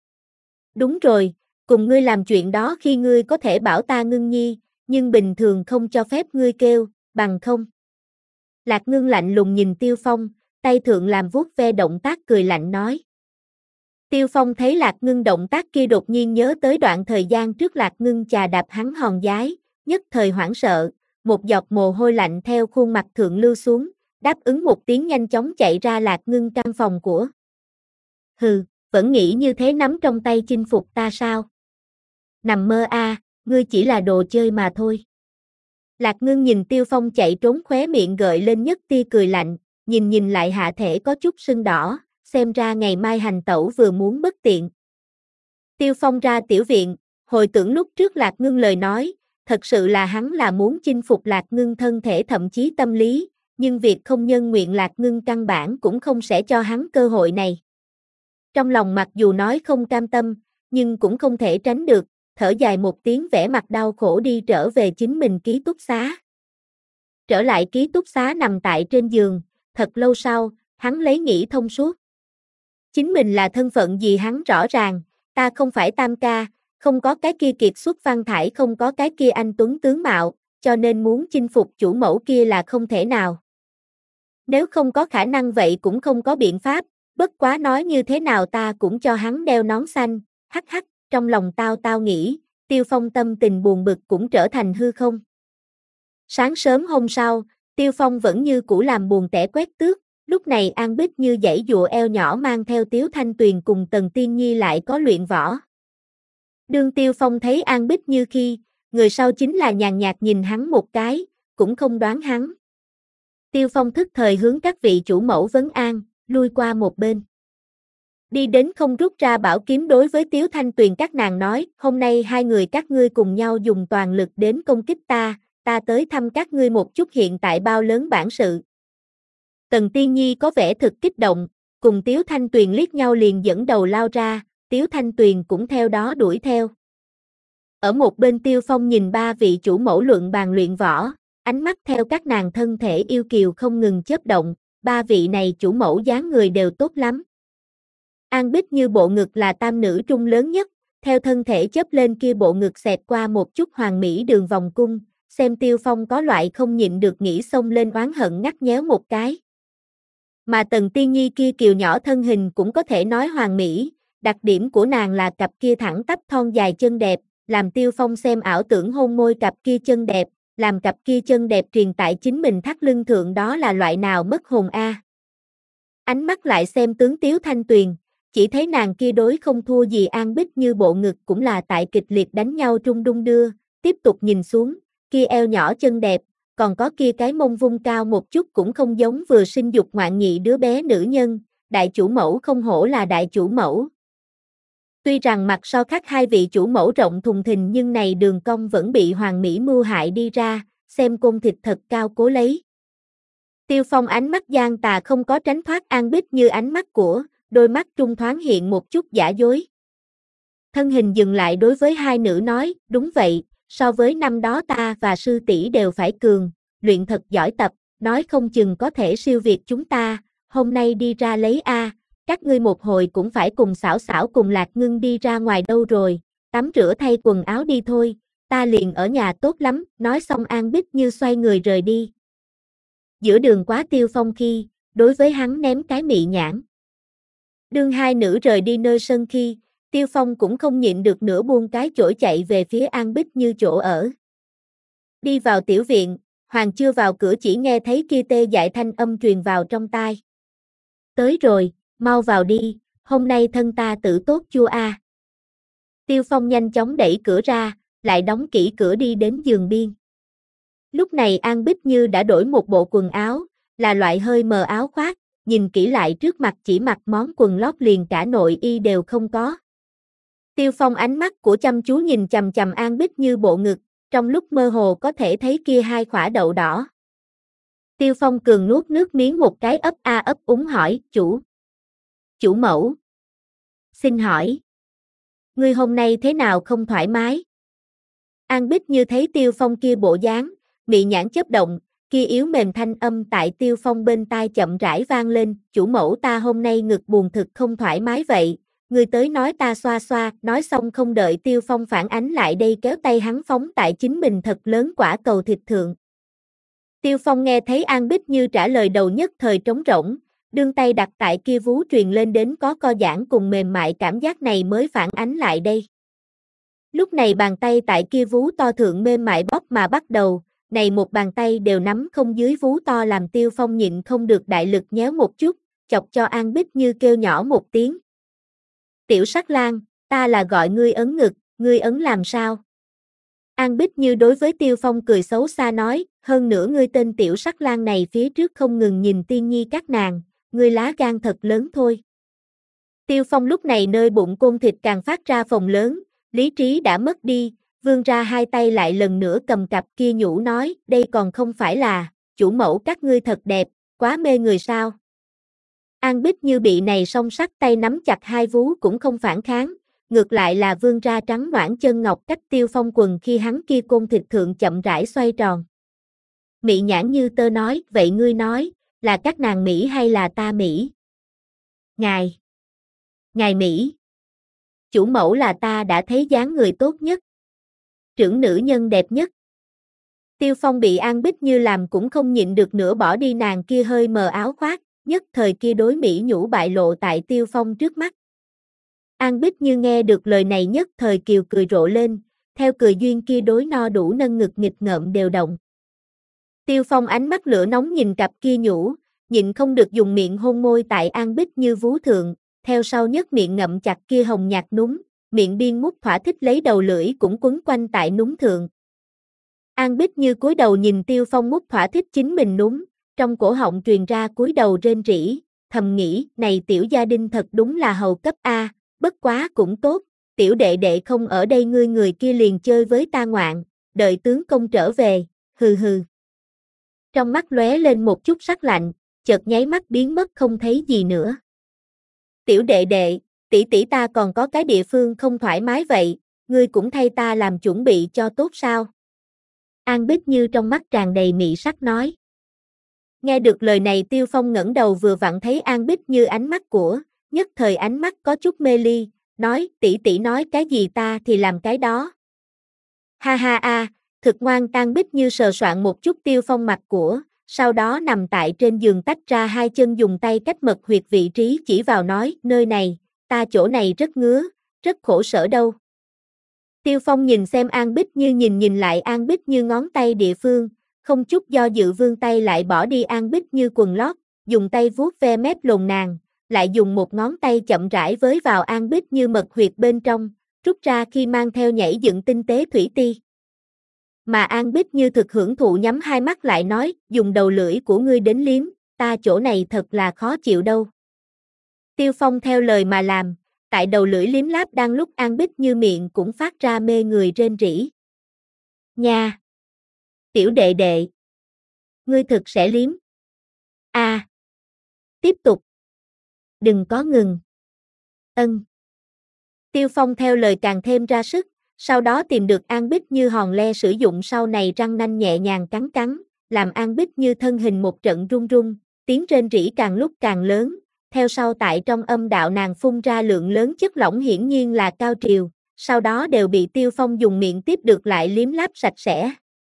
Đúng rồi, cùng ngươi làm chuyện đó khi ngươi có thể bảo ta Ngưng Nhi, nhưng bình thường không cho phép ngươi kêu, bằng không. Lạc Ngưng lạnh lùng nhìn Tiêu Phong, tay thượng làm vuốt ve động tác cười lạnh nói. Tiêu Phong thấy Lạc Ngưng động tác kia đột nhiên nhớ tới đoạn thời gian trước Lạc Ngưng chà đạp hắn hòn giái, nhất thời hoảng sợ, một giọt mồ hôi lạnh theo khuôn mặt thượng lưu xuống, đáp ứng một tiếng nhanh chóng chạy ra Lạc Ngưng căn phòng của. Hừ, vẫn nghĩ như thế nắm trong tay chinh phục ta sao? Nằm mơ a, à, ngươi chỉ là đồ chơi mà thôi. Lạc Ngưng nhìn Tiêu Phong chạy trốn khóe miệng gợi lên nhất tia cười lạnh, nhìn nhìn lại hạ thể có chút sưng đỏ, xem ra ngày mai hành tẩu vừa muốn bất tiện. Tiêu Phong ra tiểu viện, hồi tưởng lúc trước Lạc Ngưng lời nói, thật sự là hắn là muốn chinh phục Lạc Ngưng thân thể thậm chí tâm lý, nhưng việc không nhân nguyện Lạc Ngưng căn bản cũng không sẽ cho hắn cơ hội này. Trong lòng mặc dù nói không cam tâm, nhưng cũng không thể tránh được, thở dài một tiếng vẻ mặt đau khổ đi trở về chính mình ký túc xá. Trở lại ký túc xá nằm tại trên giường, thật lâu sau, hắn lấy nghĩ thông suốt. Chính mình là thân phận gì hắn rõ ràng, ta không phải tam ca, không có cái kia kiệt xuất văn thải không có cái kia anh tuấn tướng mạo, cho nên muốn chinh phục chủ mẫu kia là không thể nào. Nếu không có khả năng vậy cũng không có biện pháp, bất quá nói như thế nào ta cũng cho hắn đeo nón xanh, hắc hắc, trong lòng tao tao nghĩ, Tiêu Phong tâm tình buồn bực cũng trở thành hư không. Sáng sớm hôm sau, Tiêu Phong vẫn như cũ làm buồn tẻ quét tước, lúc này An Bích Như giãy dụa eo nhỏ mang theo Tiếu Thanh Tuyền cùng Tần Tiên Nhi lại có luyện võ. Đương Tiêu Phong thấy An Bích Như khi, người sau chính là nhàn nhạt nhìn hắn một cái, cũng không đoán hắn. Tiêu Phong thức thời hướng các vị chủ mẫu vấn an, lui qua một bên. Đi đến không rút ra bảo kiếm đối với Tiếu Thanh Tuyền các nàng nói, hôm nay hai người các ngươi cùng nhau dùng toàn lực đến công kích ta, ta tới thăm các ngươi một chút hiện tại bao lớn bản sự. Tần Tiên Nhi có vẻ thực kích động, cùng Tiếu Thanh Tuyền liếc nhau liền dẫn đầu lao ra, Tiếu Thanh Tuyền cũng theo đó đuổi theo. Ở một bên Tiêu Phong nhìn ba vị chủ mẫu luận bàn luyện võ, ánh mắt theo các nàng thân thể yêu kiều không ngừng chớp động, ba vị này chủ mẫu dáng người đều tốt lắm. An Bích Như bộ ngực là tam nữ trung lớn nhất, theo thân thể chớp lên kia bộ ngực xẹt qua một chút hoàng mỹ đường vòng cung, xem Tiêu Phong có loại không nhịn được nghĩ xông lên oán hận ngắt nhéo một cái. Mà Tần Tiên Nhi kia kiều nhỏ thân hình cũng có thể nói hoàng mỹ, đặc điểm của nàng là cặp kia thẳng tắp thon dài chân đẹp, làm Tiêu Phong xem ảo tưởng hôn môi cặp kia chân đẹp, làm cặp kia chân đẹp truyền tại chính mình thắt lưng thượng đó là loại nào mất hồn a. À. Ánh mắt lại xem tướng Tiếu Thanh Tuyền, chỉ thấy nàng kia đối không thua gì An Bích Như bộ ngực cũng là tại kịch liệt đánh nhau trung đung đưa, tiếp tục nhìn xuống, kia eo nhỏ chân đẹp, còn có kia cái mông vung cao một chút cũng không giống vừa sinh dục ngoạn nhị đứa bé nữ nhân, đại chủ mẫu không hổ là đại chủ mẫu. Tuy rằng mặt so khác hai vị chủ mẫu rộng thùng thình nhưng này đường cong vẫn bị hoàng mỹ mưu hại đi ra, xem côn thịt thật cao cố lấy. Tiêu Phong ánh mắt gian tà không có tránh thoát An Bích Như ánh mắt của, đôi mắt trung thoáng hiện một chút giả dối. Thân hình dừng lại đối với hai nữ nói, đúng vậy, so với năm đó ta và sư tỷ đều phải cường, luyện thật giỏi tập, nói không chừng có thể siêu việt chúng ta, hôm nay đi ra lấy A, các ngươi một hồi cũng phải cùng xảo xảo cùng Lạc Ngưng đi ra ngoài đâu rồi, tắm rửa thay quần áo đi thôi, ta liền ở nhà tốt lắm, nói xong An Bích Như xoay người rời đi. Giữa đường quá Tiêu Phong khi, đối với hắn ném cái mị nhãn. Đương hai nữ rời đi nơi sân khi, Tiêu Phong cũng không nhịn được nữa buông cái chổi chạy về phía An Bích Như chỗ ở. Đi vào tiểu viện, Hoàng chưa vào cửa chỉ nghe thấy kia tê dại thanh âm truyền vào trong tai. Tới rồi, mau vào đi, hôm nay thân ta tử tốt chua a. À. Tiêu Phong nhanh chóng đẩy cửa ra, lại đóng kỹ cửa đi đến giường biên. Lúc này An Bích Như đã đổi một bộ quần áo, là loại hơi mờ áo khoác, nhìn kỹ lại trước mặt chỉ mặc món quần lót liền cả nội y đều không có. Tiêu Phong ánh mắt của chăm chú nhìn chằm chằm An Bích Như bộ ngực, trong lúc mơ hồ có thể thấy kia hai khỏa đậu đỏ. Tiêu Phong cường nuốt nước miếng một cái ấp a ấp úng hỏi, chủ. Chủ mẫu. Xin hỏi. Ngươi hôm nay thế nào không thoải mái? An Bích Như thấy Tiêu Phong kia bộ dáng, mị nhãn chớp động, kia yếu mềm thanh âm tại Tiêu Phong bên tai chậm rãi vang lên, chủ mẫu ta hôm nay ngực buồn thực không thoải mái vậy, ngươi tới nói ta xoa xoa, nói xong không đợi Tiêu Phong phản ánh lại đây kéo tay hắn phóng tại chính mình thật lớn quả cầu thịt thượng. Tiêu Phong nghe thấy An Bích Như trả lời đầu nhất thời trống rỗng, đương tay đặt tại kia vú truyền lên đến có co giãn cùng mềm mại cảm giác này mới phản ánh lại đây. Lúc này bàn tay tại kia vú to thượng mềm mại bóp mà bắt đầu, này một bàn tay đều nắm không dưới vú to làm Tiêu Phong nhịn không được đại lực nhéo một chút, chọc cho An Bích Như kêu nhỏ một tiếng. Tiểu Sắc Lang, ta là gọi ngươi ấn ngực, ngươi ấn làm sao? An Bích Như đối với Tiêu Phong cười xấu xa nói, hơn nữa ngươi tên Tiểu Sắc Lang này phía trước không ngừng nhìn Tiên Nhi các nàng, ngươi lá gan thật lớn thôi. Tiêu Phong lúc này nơi bụng côn thịt càng phát ra phồng lớn, lý trí đã mất đi, vươn ra hai tay lại lần nữa cầm cặp kia nhũ nói, đây còn không phải là, chủ mẫu các ngươi thật đẹp, quá mê người sao. An Bích Như bị này song sắc tay nắm chặt hai vú cũng không phản kháng, ngược lại là vươn ra trắng noãn chân ngọc cách Tiêu Phong quần khi hắn kia côn thịt thượng chậm rãi xoay tròn. Mị nhãn như tơ nói, vậy ngươi nói, là các nàng Mỹ hay là ta Mỹ? Ngài! Ngài Mỹ! Chủ mẫu là ta đã thấy dáng người tốt nhất. Trưởng nữ nhân đẹp nhất. Tiêu Phong bị An Bích Như làm cũng không nhịn được nữa, bỏ đi nàng kia hơi mờ áo khoác, nhất thời kia đối mỹ nhũ bại lộ tại Tiêu Phong trước mắt. An Bích Như nghe được lời này nhất thời kiều cười rộ lên, theo cười duyên kia đối no đủ nâng ngực nghịch ngợm đều động. Tiêu Phong ánh mắt lửa nóng nhìn cặp kia nhũ, nhịn không được dùng miệng hôn môi tại An Bích Như vú thượng, theo sau nhất miệng ngậm chặt kia hồng nhạt núm, miệng biên mút thỏa thích lấy đầu lưỡi cũng quấn quanh tại núm thượng. An Bích Như cúi đầu nhìn Tiêu Phong mút thỏa thích chính mình núm, trong cổ họng truyền ra cúi đầu rên rỉ, thầm nghĩ, này tiểu gia đình thật đúng là hầu cấp A, bất quá cũng tốt, tiểu đệ đệ không ở đây ngươi người kia liền chơi với ta ngoạn, đợi tướng công trở về, hừ hừ. Trong mắt lóe lên một chút sắc lạnh, chợt nháy mắt biến mất không thấy gì nữa. Tiểu đệ đệ, tỷ tỷ ta còn có cái địa phương không thoải mái vậy, ngươi cũng thay ta làm chuẩn bị cho tốt sao? An Bích Như trong mắt tràn đầy mị sắc nói. Nghe được lời này Tiêu Phong ngẩng đầu vừa vặn thấy An Bích Như ánh mắt của, nhất thời ánh mắt có chút mê ly, nói tỷ tỷ nói cái gì ta thì làm cái đó. Ha ha a, thực ngoan. An Bích Như sờ soạn một chút Tiêu Phong mặt của, sau đó nằm tại trên giường tách ra hai chân dùng tay cách mật huyệt vị trí chỉ vào nói, nơi này, ta chỗ này rất ngứa, rất khổ sở đâu. Tiêu Phong nhìn xem An Bích Như nhìn nhìn lại An Bích Như ngón tay địa phương, không chút do dự vươn tay lại bỏ đi An Bích Như quần lót, dùng tay vuốt ve mép lồn nàng, lại dùng một ngón tay chậm rãi với vào An Bích Như mật huyệt bên trong, rút ra khi mang theo nhảy dựng tinh tế thủy ti. Mà An Bích Như thực hưởng thụ nhắm hai mắt lại nói, dùng đầu lưỡi của ngươi đến liếm, ta chỗ này thật là khó chịu đâu. Tiêu Phong theo lời mà làm, tại đầu lưỡi liếm láp đang lúc An Bích Như miệng cũng phát ra mê người rên rỉ. Nha! Tiểu đệ đệ! Ngươi thực sẽ liếm. A! À. Tiếp tục. Đừng có ngừng. Ân. Tiêu Phong theo lời càng thêm ra sức, sau đó tìm được An Bích Như hòn le sử dụng sau này răng nanh nhẹ nhàng cắn cắn, làm An Bích Như thân hình một trận run run, tiếng rên rỉ càng lúc càng lớn, theo sau tại trong âm đạo nàng phun ra lượng lớn chất lỏng hiển nhiên là cao triều, sau đó đều bị Tiêu Phong dùng miệng tiếp được lại liếm láp sạch sẽ.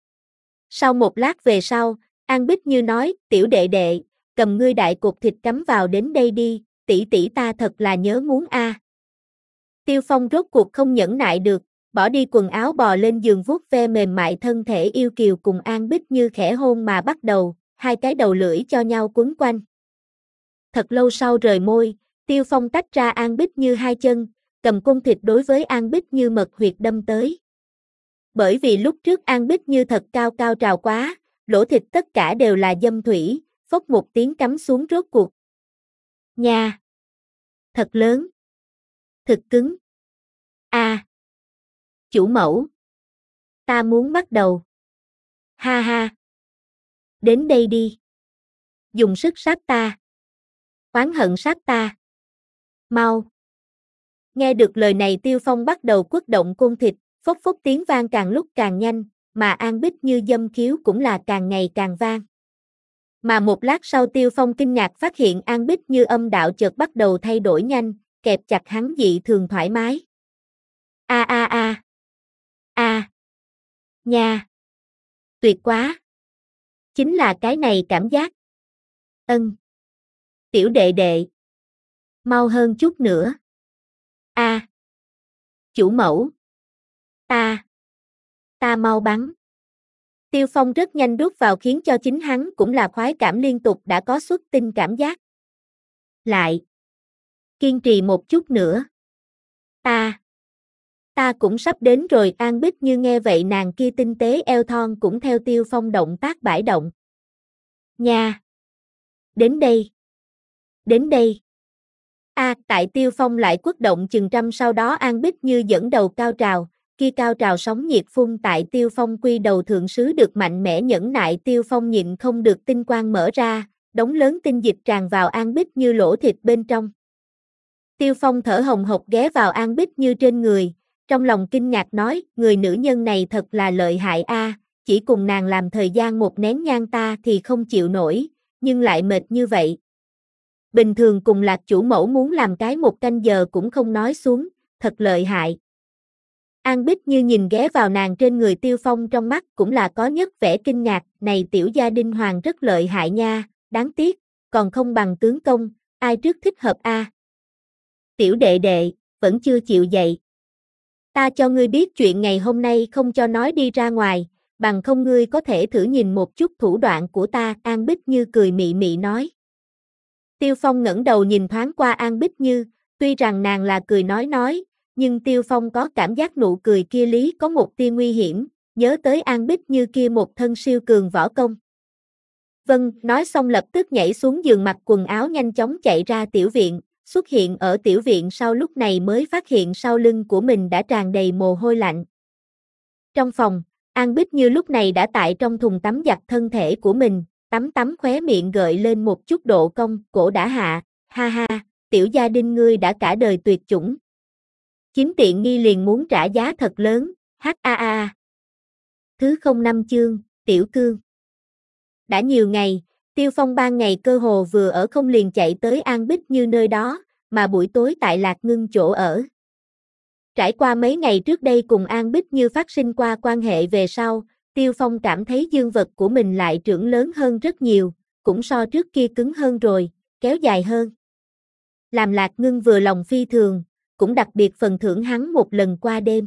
Sau một lát về sau, An Bích Như nói, tiểu đệ đệ, cầm ngươi đại cục thịt cắm vào đến đây đi, tỷ tỷ ta thật là nhớ muốn a. À. Tiêu Phong rốt cuộc không nhẫn nại được, bỏ đi quần áo bò lên giường vuốt ve mềm mại thân thể yêu kiều cùng An Bích Như khẽ hôn mà bắt đầu, hai cái đầu lưỡi cho nhau quấn quanh. Thật lâu sau rời môi, Tiêu Phong tách ra An Bích Như hai chân, cầm cung thịt đối với An Bích Như mật huyệt đâm tới. Bởi vì lúc trước An Bích Như thật cao cao trào quá, lỗ thịt tất cả đều là dâm thủy, phốc một tiếng cắm xuống rốt cuộc. Nha! Thật lớn! Thực cứng! A! À. Chủ mẫu! Ta muốn bắt đầu! Ha ha! Đến đây đi! Dùng sức sát ta! Oán hận sát ta! Mau! Nghe được lời này Tiêu Phong bắt đầu quất động côn thịt, phốc phốc tiếng vang càng lúc càng nhanh, mà An Bích Như dâm khiếu cũng là càng ngày càng vang. Mà một lát sau Tiêu Phong kinh ngạc phát hiện An Bích Như âm đạo chợt bắt đầu thay đổi nhanh, kẹp chặt hắn dị thường thoải mái. A a a. A. Nha. Tuyệt quá. Chính là cái này cảm giác. Ân. Tiểu đệ đệ. Mau hơn chút nữa. A. À. Chủ mẫu. Ta. Ta mau bắn. Tiêu Phong rất nhanh đút vào khiến cho chính hắn cũng là khoái cảm liên tục đã có xuất tinh cảm giác. Lại. Kiên trì một chút nữa. Ta. Ta cũng sắp đến rồi. An Bích Như nghe vậy nàng kia tinh tế eo thon cũng theo Tiêu Phong động tác bãi động. Nha. Đến đây. Đến đây. A, à, tại Tiêu Phong lại quất động chừng trăm sau đó An Bích Như dẫn đầu cao trào, kia cao trào sóng nhiệt phun tại Tiêu Phong quy đầu thượng sứ được mạnh mẽ nhẫn nại Tiêu Phong nhịn không được tinh quang mở ra, đống lớn tinh dịch tràn vào An Bích Như lỗ thịt bên trong. Tiêu Phong thở hồng hộc ghé vào An Bích Như trên người, trong lòng kinh ngạc nói, người nữ nhân này thật là lợi hại a, à, chỉ cùng nàng làm thời gian một nén nhang ta thì không chịu nổi, nhưng lại mệt như vậy. Bình thường cùng Lạc chủ mẫu muốn làm cái một canh giờ cũng không nói xuống, thật lợi hại. An Bích Như nhìn ghé vào nàng trên người Tiêu Phong, trong mắt cũng là có nhất vẻ kinh ngạc, này tiểu gia đinh hoàng rất lợi hại nha, đáng tiếc, còn không bằng tướng công, ai trước thích hợp a? À? Tiểu đệ đệ, vẫn chưa chịu dậy. Ta cho ngươi biết chuyện ngày hôm nay không cho nói đi ra ngoài, bằng không ngươi có thể thử nhìn một chút thủ đoạn của ta, An Bích Như cười mị mị nói. Tiêu Phong ngẩng đầu nhìn thoáng qua An Bích Như, tuy rằng nàng là cười nói nói, nhưng Tiêu Phong có cảm giác nụ cười kia lý có một tia nguy hiểm, nhớ tới An Bích Như kia một thân siêu cường võ công. Vâng, nói xong lập tức nhảy xuống giường mặc quần áo nhanh chóng chạy ra tiểu viện, xuất hiện ở tiểu viện sau lúc này mới phát hiện sau lưng của mình đã tràn đầy mồ hôi lạnh. Trong phòng, An Bích Như lúc này đã tại trong thùng tắm giặt thân thể của mình, tắm tắm khóe miệng gợi lên một chút độ cong, cổ đã hạ, ha ha, tiểu gia đinh ngươi đã cả đời tuyệt chủng. Chiếm tiện nghi liền muốn trả giá thật lớn, ha a a. Thứ không năm chương, tiểu cương. Đã nhiều ngày, Tiêu Phong ban ngày cơ hồ vừa ở không liền chạy tới An Bích Như nơi đó, mà buổi tối tại Lạc Ngưng chỗ ở. Trải qua mấy ngày trước đây cùng An Bích Như phát sinh qua quan hệ về sau, Tiêu Phong cảm thấy dương vật của mình lại trưởng lớn hơn rất nhiều, cũng so trước kia cứng hơn rồi, kéo dài hơn. Làm Lạc Ngưng vừa lòng phi thường, cũng đặc biệt phần thưởng hắn một lần qua đêm.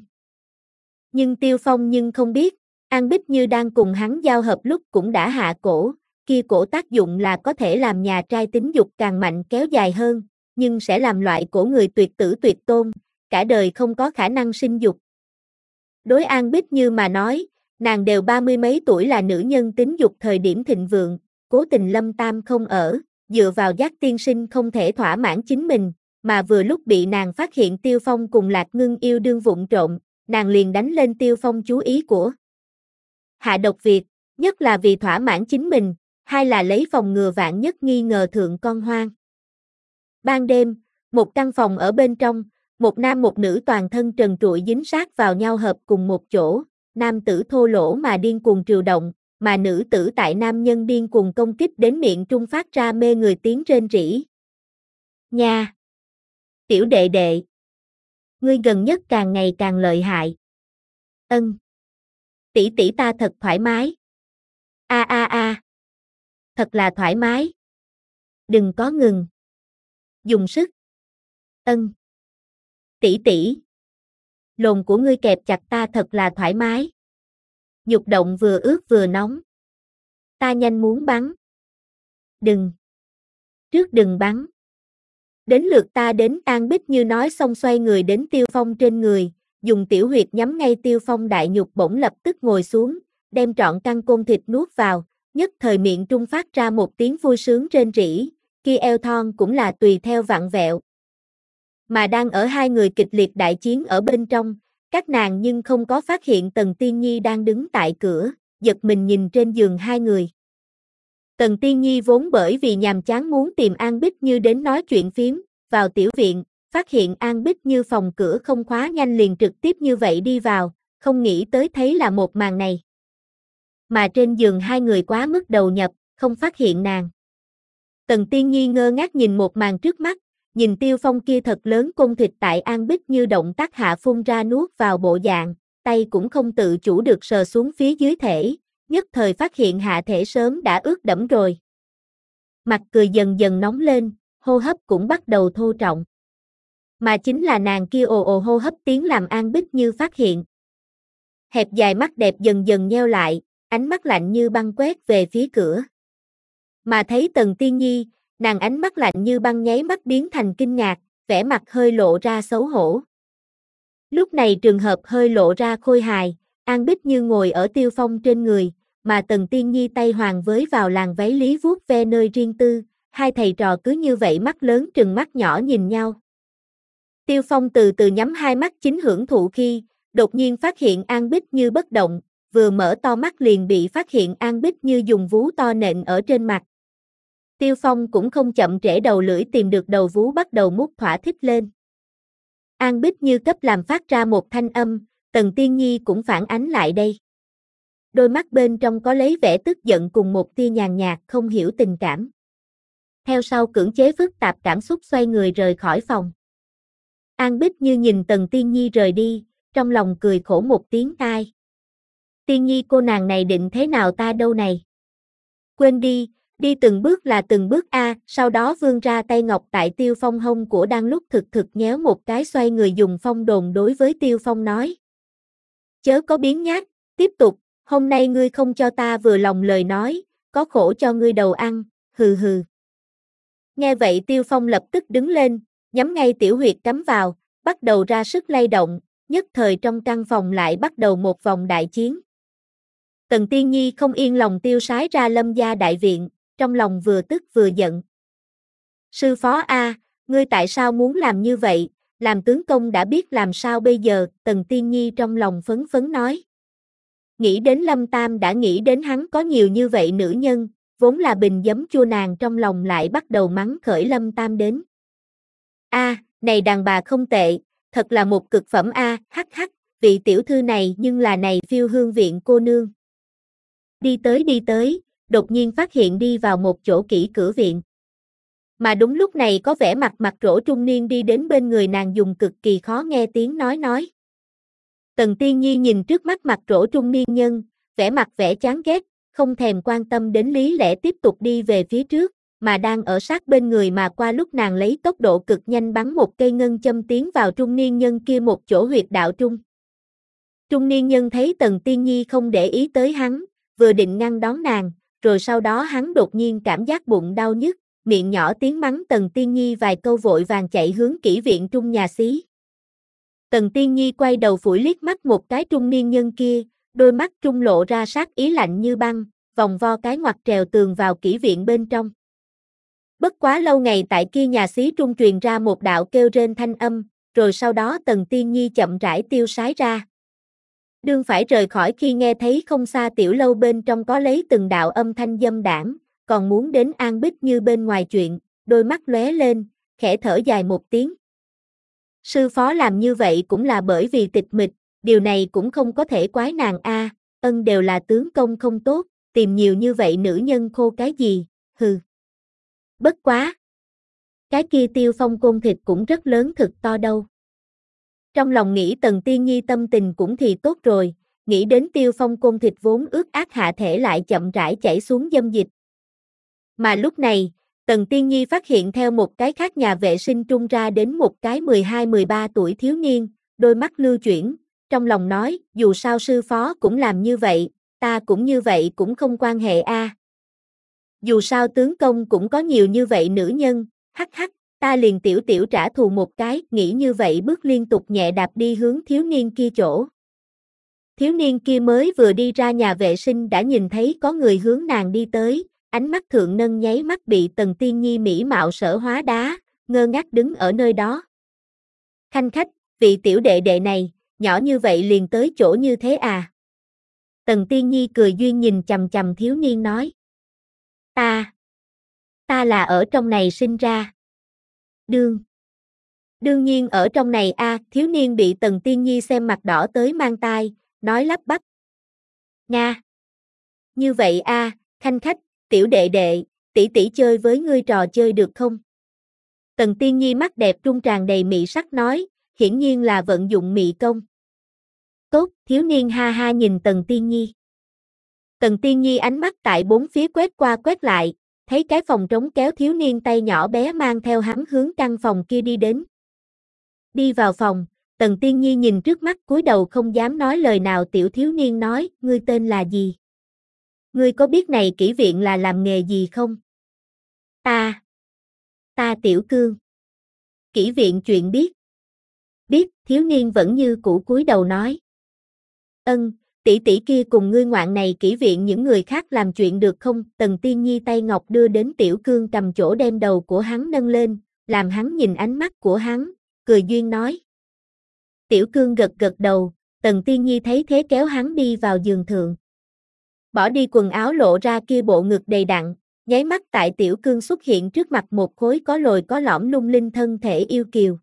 Nhưng Tiêu Phong nhưng không biết, An Bích Như đang cùng hắn giao hợp lúc cũng đã hạ cổ, kia cổ tác dụng là có thể làm nhà trai tính dục càng mạnh kéo dài hơn, nhưng sẽ làm loại cổ người tuyệt tử tuyệt tôn, cả đời không có khả năng sinh dục. Đối An Bích Như mà nói, nàng đều ba mươi mấy tuổi là nữ nhân tính dục thời điểm thịnh vượng, cố tình Lâm Tam không ở, dựa vào giác tiên sinh không thể thỏa mãn chính mình, mà vừa lúc bị nàng phát hiện Tiêu Phong cùng Lạc Ngưng yêu đương vụng trộm, nàng liền đánh lên Tiêu Phong chú ý của. Hạ độc việc, nhất là vì thỏa mãn chính mình, hai là lấy phòng ngừa vạn nhất nghi ngờ thượng con hoang. Ban đêm, một căn phòng ở bên trong, một nam một nữ toàn thân trần trụi dính sát vào nhau hợp cùng một chỗ, nam tử thô lỗ mà điên cuồng triều động, mà nữ tử tại nam nhân điên cuồng công kích đến miệng trung phát ra mê người tiếng rên rỉ. Nha! Tiểu đệ đệ! Ngươi gần nhất càng ngày càng lợi hại. Ân! Tỷ tỷ ta thật thoải mái. A a a! Thật là thoải mái. Đừng có ngừng. Dùng sức. Ân! Tỷ tỷ! Lồn của ngươi kẹp chặt ta thật là thoải mái. Nhục động vừa ướt vừa nóng. Ta nhanh muốn bắn. Đừng! Trước đừng bắn. Đến lượt ta đến, An Bích Như nói xong xoay người đến Tiêu Phong trên người, dùng tiểu huyệt nhắm ngay Tiêu Phong đại nhục, bỗng lập tức ngồi xuống, đem trọn căn côn thịt nuốt vào, nhất thời miệng trung phát ra một tiếng vui sướng rên rỉ, kia eo thon cũng là tùy theo vặn vẹo. Mà đang ở hai người kịch liệt đại chiến ở bên trong, các nàng nhưng không có phát hiện Tần Tiên Nhi đang đứng tại cửa, giật mình nhìn trên giường hai người. Tần Tiên Nhi vốn bởi vì nhàm chán muốn tìm An Bích Như đến nói chuyện phiếm, vào tiểu viện, phát hiện An Bích Như phòng cửa không khóa nhanh liền trực tiếp như vậy đi vào, không nghĩ tới thấy là một màn này. Mà trên giường hai người quá mức đầu nhập, không phát hiện nàng. Tần Tiên Nhi ngơ ngác nhìn một màn trước mắt, nhìn Tiêu Phong kia thật lớn côn thịt tại An Bích Như động tác hạ phun ra nuốt vào bộ dạng, tay cũng không tự chủ được sờ xuống phía dưới thể, nhất thời phát hiện hạ thể sớm đã ướt đẫm rồi. Mặt cười dần dần nóng lên, hô hấp cũng bắt đầu thô trọng. Mà chính là nàng kia ồ ồ hô hấp tiếng làm An Bích Như phát hiện. Hẹp dài mắt đẹp dần dần nheo lại, ánh mắt lạnh như băng quét về phía cửa. Mà thấy Tần Tiên Nhi, nàng ánh mắt lạnh như băng nháy mắt biến thành kinh ngạc, vẻ mặt hơi lộ ra xấu hổ. Lúc này trường hợp hơi lộ ra khôi hài, An Bích Như ngồi ở Tiêu Phong trên người, mà Tần Tiên Nhi tay hoàng với vào làn váy lý vuốt ve nơi riêng tư, hai thầy trò cứ như vậy mắt lớn trừng mắt nhỏ nhìn nhau. Tiêu Phong từ từ nhắm hai mắt chính hưởng thụ khi, đột nhiên phát hiện An Bích Như bất động, vừa mở to mắt liền bị phát hiện An Bích Như dùng vú to nện ở trên mặt. Tiêu Phong cũng không chậm trễ đầu lưỡi tìm được đầu vú bắt đầu mút thỏa thích lên. An Bích Như cấp làm phát ra một thanh âm, Tần Tiên Nhi cũng phản ánh lại đây. Đôi mắt bên trong có lấy vẻ tức giận cùng một tia nhàn nhạt không hiểu tình cảm. Theo sau cưỡng chế phức tạp cảm xúc xoay người rời khỏi phòng. An Bích Như nhìn Tần Tiên Nhi rời đi, trong lòng cười khổ một tiếng ai. Tiên nhi cô nàng này định thế nào ta đâu này. Quên đi, đi từng bước là từng bước a, sau đó vươn ra tay ngọc tại Tiêu Phong hông của đang lúc thực thực nhéo một cái xoay người dùng phong đồn đối với Tiêu Phong nói. Chớ có biến nhát, tiếp tục, hôm nay ngươi không cho ta vừa lòng lời nói, có khổ cho ngươi đầu ăn, hừ hừ. Nghe vậy Tiêu Phong lập tức đứng lên, nhắm ngay tiểu huyệt cắm vào, bắt đầu ra sức lay động, nhất thời trong căn phòng lại bắt đầu một vòng đại chiến. Tần Tiên Nhi không yên lòng tiêu sái ra Lâm gia đại viện, trong lòng vừa tức vừa giận. Sư phó a, ngươi tại sao muốn làm như vậy, làm tướng công đã biết làm sao bây giờ, Tần Tiên Nhi trong lòng phấn phấn nói. Nghĩ đến Lâm Tam đã nghĩ đến hắn có nhiều như vậy nữ nhân, vốn là bình giấm chua nàng trong lòng lại bắt đầu mắng khởi Lâm Tam đến. A, này đàn bà không tệ, thật là một cực phẩm a, hắc hắc, vị tiểu thư này nhưng là này Phiêu Hương viện cô nương. Đi tới đi tới, đột nhiên phát hiện đi vào một chỗ kỹ cửa viện. Mà đúng lúc này có vẻ mặt mặt rỗ trung niên đi đến bên người nàng dùng cực kỳ khó nghe tiếng nói nói. Tần Tiên Nhi nhìn trước mắt mặt rỗ trung niên nhân, vẻ mặt vẻ chán ghét, không thèm quan tâm đến lý lẽ tiếp tục đi về phía trước, mà đang ở sát bên người mà qua lúc nàng lấy tốc độ cực nhanh bắn một cây ngân châm tiến vào trung niên nhân kia một chỗ huyệt đạo trung. Trung niên nhân thấy Tần Tiên Nhi không để ý tới hắn, vừa định ngăn đón nàng, rồi sau đó hắn đột nhiên cảm giác bụng đau nhức, miệng nhỏ tiếng mắng Tần Tiên Nhi vài câu vội vàng chạy hướng kỹ viện trung nhà xí. Tần Tiên Nhi quay đầu phủi liếc mắt một cái trung niên nhân kia, đôi mắt trung lộ ra sát ý lạnh như băng, vòng vo cái ngoặt trèo tường vào kỹ viện bên trong. Bất quá lâu ngày tại kia nhà xí trung truyền ra một đạo kêu rên thanh âm, rồi sau đó Tần Tiên Nhi chậm rãi tiêu sái ra. Đương phải rời khỏi khi nghe thấy không xa tiểu lâu bên trong có lấy từng đạo âm thanh dâm đảng, còn muốn đến An Bích Như bên ngoài chuyện, đôi mắt lóe lên, khẽ thở dài một tiếng. Sư phó làm như vậy cũng là bởi vì tịch mịch, điều này cũng không có thể quái nàng a, ân đều là tướng công không tốt, tìm nhiều như vậy nữ nhân khô cái gì, hừ. Bất quá. Cái kia Tiêu Phong côn thịt cũng rất lớn thực to đâu. Trong lòng nghĩ Tần Tiên Nhi tâm tình cũng thì tốt rồi, nghĩ đến Tiêu Phong côn thịt vốn ướt át hạ thể lại chậm rãi chảy xuống dâm dịch. Mà lúc này, Tần Tiên Nhi phát hiện theo một cái khác nhà vệ sinh trung ra đến một cái mười hai mười ba tuổi thiếu niên, đôi mắt lưu chuyển, trong lòng nói, dù sao sư phó cũng làm như vậy, ta cũng như vậy cũng không quan hệ a. Dù sao tướng công cũng có nhiều như vậy nữ nhân, hắc hắc, ta liền tiểu tiểu trả thù một cái, nghĩ như vậy bước liên tục nhẹ đạp đi hướng thiếu niên kia chỗ. Thiếu niên kia mới vừa đi ra nhà vệ sinh đã nhìn thấy có người hướng nàng đi tới, ánh mắt thượng nâng nháy mắt bị Tần Tiên Nhi mỹ mạo sở hóa đá, ngơ ngác đứng ở nơi đó. Khanh khách, vị tiểu đệ đệ này, nhỏ như vậy liền tới chỗ như thế à? Tần Tiên Nhi cười duyên nhìn chằm chằm thiếu niên nói. Ta, ta là ở trong này sinh ra. Đương. Đương nhiên ở trong này a, thiếu niên bị Tần Tiên Nhi xem mặt đỏ tới mang tai, nói lắp bắp. Nga. Như vậy a, khanh khách, tiểu đệ đệ, tỷ tỷ chơi với ngươi trò chơi được không? Tần Tiên Nhi mắt đẹp trung tràn đầy mị sắc nói, hiển nhiên là vận dụng mị công. Tốt, thiếu niên ha ha nhìn Tần Tiên Nhi. Tần Tiên Nhi ánh mắt tại bốn phía quét qua quét lại, thấy cái phòng trống kéo thiếu niên tay nhỏ bé mang theo hắn hướng căn phòng kia đi đến. Đi vào phòng, Tần Tiên Nhi nhìn trước mắt cúi đầu không dám nói lời nào tiểu thiếu niên nói, ngươi tên là gì? Ngươi có biết này kỹ viện là làm nghề gì không? Ta. Ta Tiểu Cương. Kỹ viện chuyện biết. Biết, thiếu niên vẫn như cũ cúi đầu nói. Ân, tỷ tỷ kia cùng ngươi ngoạn này kỹ viện những người khác làm chuyện được không? Tần Tiên Nhi tay ngọc đưa đến Tiểu Cương cầm chỗ đem đầu của hắn nâng lên, làm hắn nhìn ánh mắt của hắn, cười duyên nói. Tiểu Cương gật gật đầu, Tần Tiên Nhi thấy thế kéo hắn đi vào giường thượng. Bỏ đi quần áo lộ ra kia bộ ngực đầy đặn, nháy mắt tại Tiểu Cương xuất hiện trước mặt một khối có lồi có lõm lung linh thân thể yêu kiều.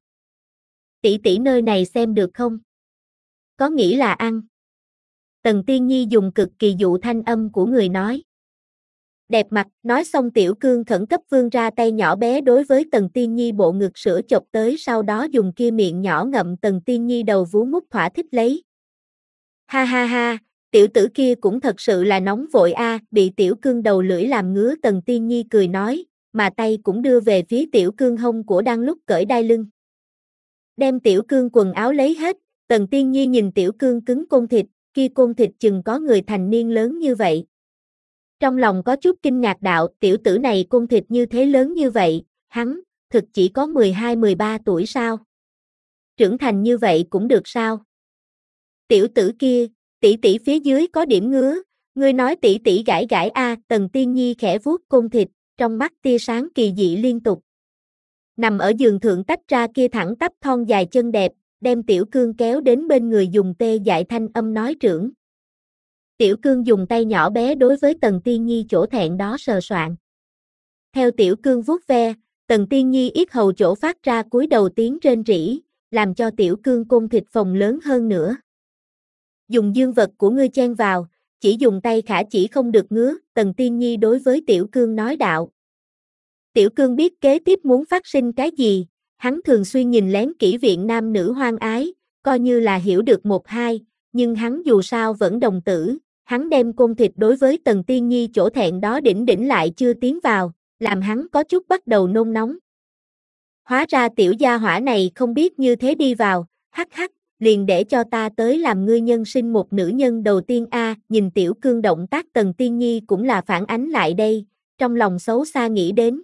Tỷ tỷ nơi này xem được không? Có nghĩ là ăn. Tần Tiên Nhi dùng cực kỳ dụ thanh âm của người nói. đẹp mặt, nói xong Tiểu Cương khẩn cấp vươn ra tay nhỏ bé đối với Tần Tiên Nhi bộ ngực sữa chộp tới, sau đó dùng kia miệng nhỏ ngậm Tần Tiên Nhi đầu vú mút thỏa thích lấy. Ha ha ha, tiểu tử kia cũng thật sự là nóng vội a, à, bị Tiểu Cương đầu lưỡi làm ngứa Tần Tiên Nhi cười nói, mà tay cũng đưa về phía Tiểu Cương hông của đang lúc cởi đai lưng. Đem Tiểu Cương quần áo lấy hết, Tần Tiên Nhi nhìn Tiểu Cương cứng côn thịt, kia côn thịt chừng có người thành niên lớn như vậy. Trong lòng có chút kinh ngạc đạo, tiểu tử này côn thịt như thế lớn như vậy, hắn, thực chỉ có mười hai mười ba tuổi sao? Trưởng thành như vậy cũng được sao? Tiểu tử kia, tỷ tỷ phía dưới có điểm ngứa, ngươi nói tỷ tỷ gãi gãi a, Tần Tiên Nhi khẽ vuốt côn thịt, trong mắt tia sáng kỳ dị liên tục. Nằm ở giường thượng tách ra kia thẳng tắp thon dài chân đẹp, đem Tiểu Cương kéo đến bên người dùng tê dại thanh âm nói trưởng. Tiểu Cương dùng tay nhỏ bé đối với Tần Tiên Nhi chỗ thẹn đó sờ soạn. Theo Tiểu Cương vuốt ve, Tần Tiên Nhi yết hầu chỗ phát ra cúi đầu tiếng rên rỉ, làm cho Tiểu Cương côn thịt phồng lớn hơn nữa. Dùng dương vật của ngươi chen vào, chỉ dùng tay khả chỉ không được ngứa, Tần Tiên Nhi đối với Tiểu Cương nói đạo. Tiểu Cương biết kế tiếp muốn phát sinh cái gì, hắn thường xuyên nhìn lén kỹ viện nam nữ hoang ái, coi như là hiểu được một hai, nhưng hắn dù sao vẫn đồng tử, hắn đem côn thịt đối với Tần Tiên Nhi chỗ thẹn đó đỉnh đỉnh lại chưa tiến vào, làm hắn có chút bắt đầu nôn nóng. Hóa ra tiểu gia hỏa này không biết như thế đi vào, hắc hắc, liền để cho ta tới làm ngươi nhân sinh một nữ nhân đầu tiên a, à, nhìn Tiểu Cương động tác Tần Tiên Nhi cũng là phản ánh lại đây, trong lòng xấu xa nghĩ đến.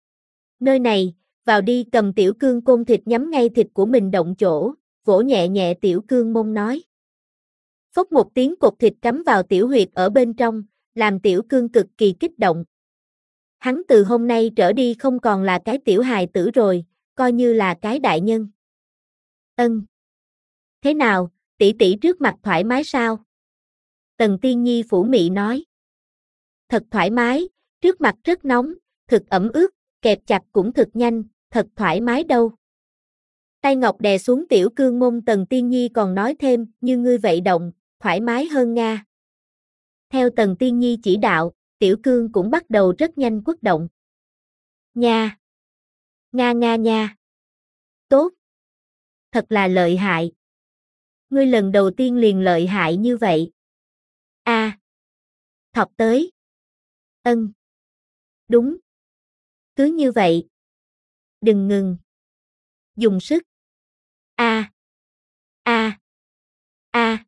Nơi này, vào đi, cầm Tiểu Cương côn thịt nhắm ngay thịt của mình động chỗ, vỗ nhẹ nhẹ Tiểu Cương mông nói. Phốc một tiếng cột thịt cắm vào tiểu huyệt ở bên trong, làm Tiểu Cương cực kỳ kích động. Hắn từ hôm nay trở đi không còn là cái tiểu hài tử rồi, coi như là cái đại nhân. Ân. Thế nào, tỷ tỷ trước mặt thoải mái sao? Tần Tiên Nhi phủ mị nói. Thật thoải mái, trước mặt rất nóng, thực ẩm ướt, kẹp chặt cũng thực nhanh, thật thoải mái đâu. Tay ngọc đè xuống Tiểu Cương mông, Tần Tiên Nhi còn nói thêm, như ngươi vậy động, thoải mái hơn nga. Theo Tần Tiên Nhi chỉ đạo, Tiểu Cương cũng bắt đầu rất nhanh quất động. Nha! Nga nga nha! Tốt! Thật là lợi hại! Ngươi lần đầu tiên liền lợi hại như vậy. A. À. Thọc tới. Ân. Đúng. Cứ như vậy. Đừng ngừng. Dùng sức. A. A. A.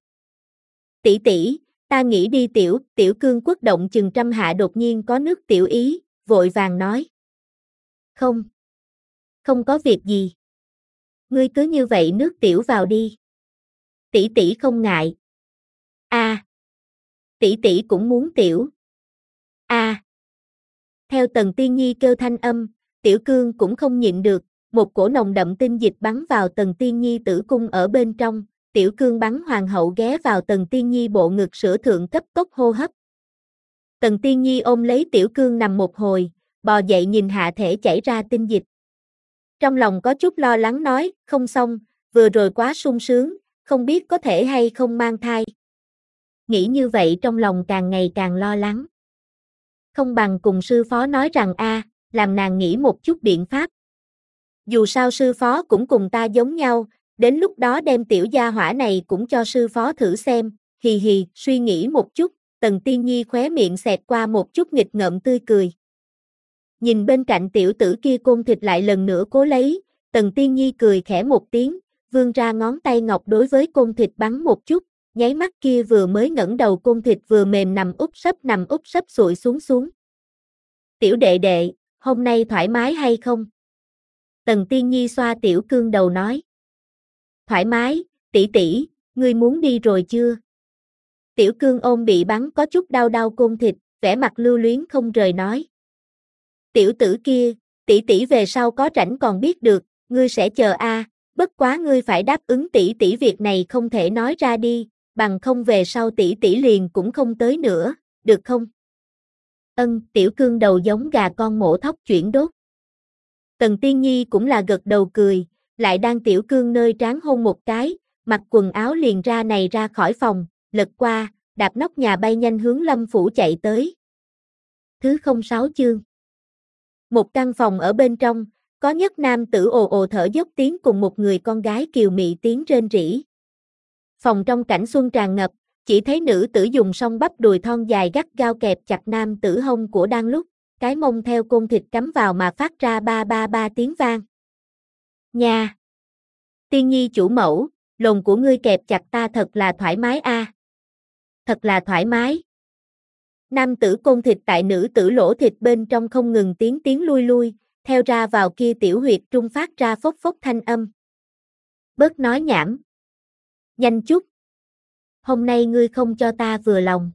Tỷ tỷ, ta nghĩ đi tiểu, Tiểu Cương quất động chừng trăm hạ đột nhiên có nước tiểu ý, vội vàng nói. Không. Không có việc gì. Ngươi cứ như vậy nước tiểu vào đi. Tỷ tỷ không ngại. A. À. Tỷ tỷ cũng muốn tiểu. A. À. Theo Tần Tiên Nhi kêu thanh âm, Tiểu Cương cũng không nhịn được, một cổ nồng đậm tinh dịch bắn vào Tần Tiên Nhi tử cung ở bên trong, Tiểu Cương bắn hoàng hậu ghé vào Tần Tiên Nhi bộ ngực sữa thượng cấp tốc hô hấp. Tần Tiên Nhi ôm lấy Tiểu Cương nằm một hồi, bò dậy nhìn hạ thể chảy ra tinh dịch. Trong lòng có chút lo lắng nói, không xong, vừa rồi quá sung sướng, không biết có thể hay không mang thai. Nghĩ như vậy trong lòng càng ngày càng lo lắng. Không bằng cùng sư phó nói rằng a, à, làm nàng nghĩ một chút biện pháp. Dù sao sư phó cũng cùng ta giống nhau, đến lúc đó đem tiểu gia hỏa này cũng cho sư phó thử xem, hì hì, suy nghĩ một chút, Tần Tiên Nhi khóe miệng xẹt qua một chút nghịch ngợm tươi cười. Nhìn bên cạnh tiểu tử kia côn thịt lại lần nữa cố lấy, Tần Tiên Nhi cười khẽ một tiếng, vươn ra ngón tay ngọc đối với côn thịt bắn một chút, nháy mắt kia vừa mới ngẩng đầu côn thịt vừa mềm nằm úp sấp nằm úp sấp sụi xuống xuống. Tiểu đệ đệ, hôm nay thoải mái hay không? Tần Tiên Nhi xoa Tiểu Cương đầu nói. Thoải mái, tỷ tỷ, ngươi muốn đi rồi chưa? Tiểu Cương ôm bị bắn có chút đau đau côn thịt, vẻ mặt lưu luyến không rời nói. Tiểu tử kia, tỷ tỷ về sau có rảnh còn biết được, ngươi sẽ chờ a, à, bất quá ngươi phải đáp ứng tỷ tỷ việc này không thể nói ra đi, bằng không về sau tỷ tỷ liền cũng không tới nữa, được không? Ân, Tiểu Cương đầu giống gà con mổ thóc chuyển đốt. Tần Tiên Nhi cũng là gật đầu cười, lại đang Tiểu Cương nơi trán hôn một cái, mặc quần áo liền ra này ra khỏi phòng, lật qua, đạp nóc nhà bay nhanh hướng Lâm phủ chạy tới. Thứ không sáu chương. Một căn phòng ở bên trong, có nhất nam tử ồ ồ thở dốc tiếng cùng một người con gái kiều mị tiếng rên rỉ. Phòng trong cảnh xuân tràn ngập, chỉ thấy nữ tử dùng song bắp đùi thon dài gắt gao kẹp chặt nam tử hông của đang lúc, cái mông theo côn thịt cắm vào mà phát ra ba ba ba tiếng vang. Nha! Tiên nhi chủ mẫu, lồng của ngươi kẹp chặt ta thật là thoải mái a. À. Thật là thoải mái. Nam tử côn thịt tại nữ tử lỗ thịt bên trong không ngừng tiếng tiếng lui lui, theo ra vào kia tiểu huyệt trung phát ra phốc phốc thanh âm. Bớt nói nhảm. Nhanh chút. Hôm nay ngươi không cho ta vừa lòng.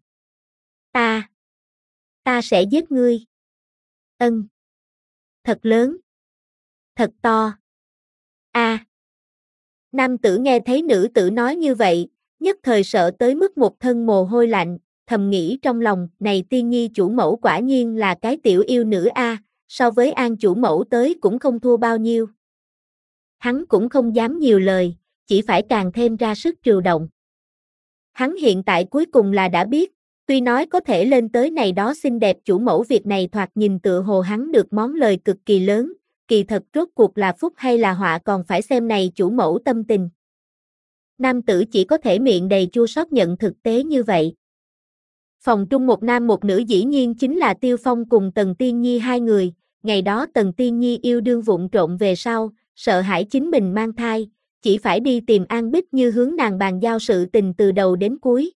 Ta. Ta sẽ giết ngươi. Ân. Thật lớn. Thật to. A. À. Nam tử nghe thấy nữ tử nói như vậy, nhất thời sợ tới mức một thân mồ hôi lạnh, thầm nghĩ trong lòng, này tiên nhi chủ mẫu quả nhiên là cái tiểu yêu nữ a, à, so với An chủ mẫu tới cũng không thua bao nhiêu. Hắn cũng không dám nhiều lời, chỉ phải càng thêm ra sức trừu động. Hắn hiện tại cuối cùng là đã biết, tuy nói có thể lên tới này đó xinh đẹp chủ mẫu việc này thoạt nhìn tựa hồ hắn được món lời cực kỳ lớn, kỳ thật rốt cuộc là phúc hay là họa còn phải xem này chủ mẫu tâm tình. Nam tử chỉ có thể miệng đầy chua xót nhận thực tế như vậy. Phòng trung một nam một nữ dĩ nhiên chính là Tiêu Phong cùng Tần Tiên Nhi hai người, ngày đó Tần Tiên Nhi yêu đương vụng trộm về sau, sợ hãi chính mình mang thai, chỉ phải đi tìm An Bích Như hướng nàng bàn giao sự tình từ đầu đến cuối.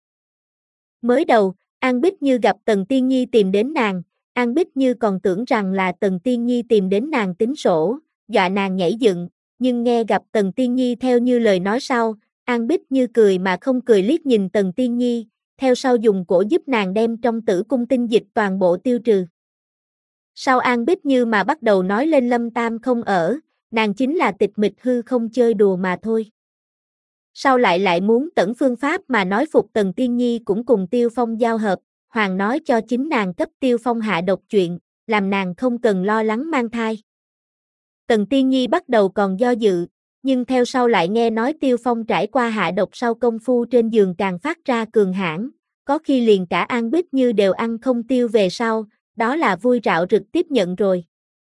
Mới đầu, An Bích Như gặp Tần Tiên Nhi tìm đến nàng, An Bích Như còn tưởng rằng là Tần Tiên Nhi tìm đến nàng tính sổ, dọa nàng nhảy dựng, nhưng nghe gặp Tần Tiên Nhi theo như lời nói sau, An Bích Như cười mà không cười liếc nhìn Tần Tiên Nhi, theo sau dùng cổ giúp nàng đem trong tử cung tinh dịch toàn bộ tiêu trừ. Sau An Bích Như mà bắt đầu nói lên Lâm Tam không ở, nàng chính là tịch mịch hư không chơi đùa mà thôi. Sau lại lại muốn tẩn phương pháp mà nói phục Tần Tiên Nhi cũng cùng Tiêu Phong giao hợp, hoàng nói cho chính nàng cấp Tiêu Phong hạ độc chuyện, làm nàng không cần lo lắng mang thai. Tần Tiên Nhi bắt đầu còn do dự, nhưng theo sau lại nghe nói Tiêu Phong trải qua hạ độc sau công phu trên giường càng phát ra cường hãn, có khi liền cả An Bích Như đều ăn không tiêu về sau, đó là vui rạo rực tiếp nhận rồi.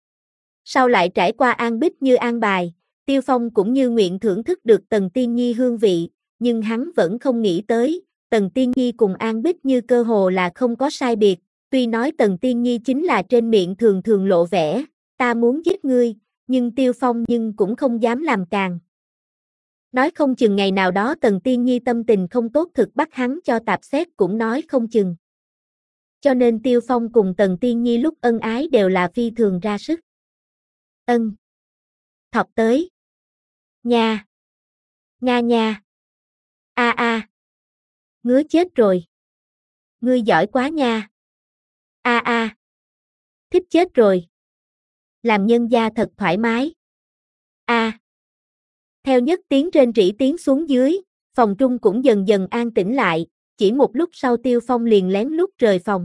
Sau lại trải qua An Bích Như an bài, Tiêu Phong cũng như nguyện thưởng thức được Tần Tiên Nhi hương vị, nhưng hắn vẫn không nghĩ tới, Tần Tiên Nhi cùng An Bích Như cơ hồ là không có sai biệt, tuy nói Tần Tiên Nhi chính là trên miệng thường thường lộ vẻ, ta muốn giết ngươi, nhưng Tiêu Phong nhưng cũng không dám làm càng. Nói không chừng ngày nào đó Tần Tiên Nhi tâm tình không tốt thực bắt hắn cho tạp xét cũng nói không chừng. Cho nên Tiêu Phong cùng Tần Tiên Nhi lúc ân ái đều là phi thường ra sức. Ân. Thọc tới. Nha. Nga nha. A a. Ngứa chết rồi. Ngươi giỏi quá nha. A a. Thích chết rồi. Làm nhân gia thật thoải mái. A. Theo nhất tiếng rên rỉ tiếng xuống dưới, phòng trung cũng dần dần an tĩnh lại, chỉ một lúc sau Tiêu Phong liền lén lút rời phòng.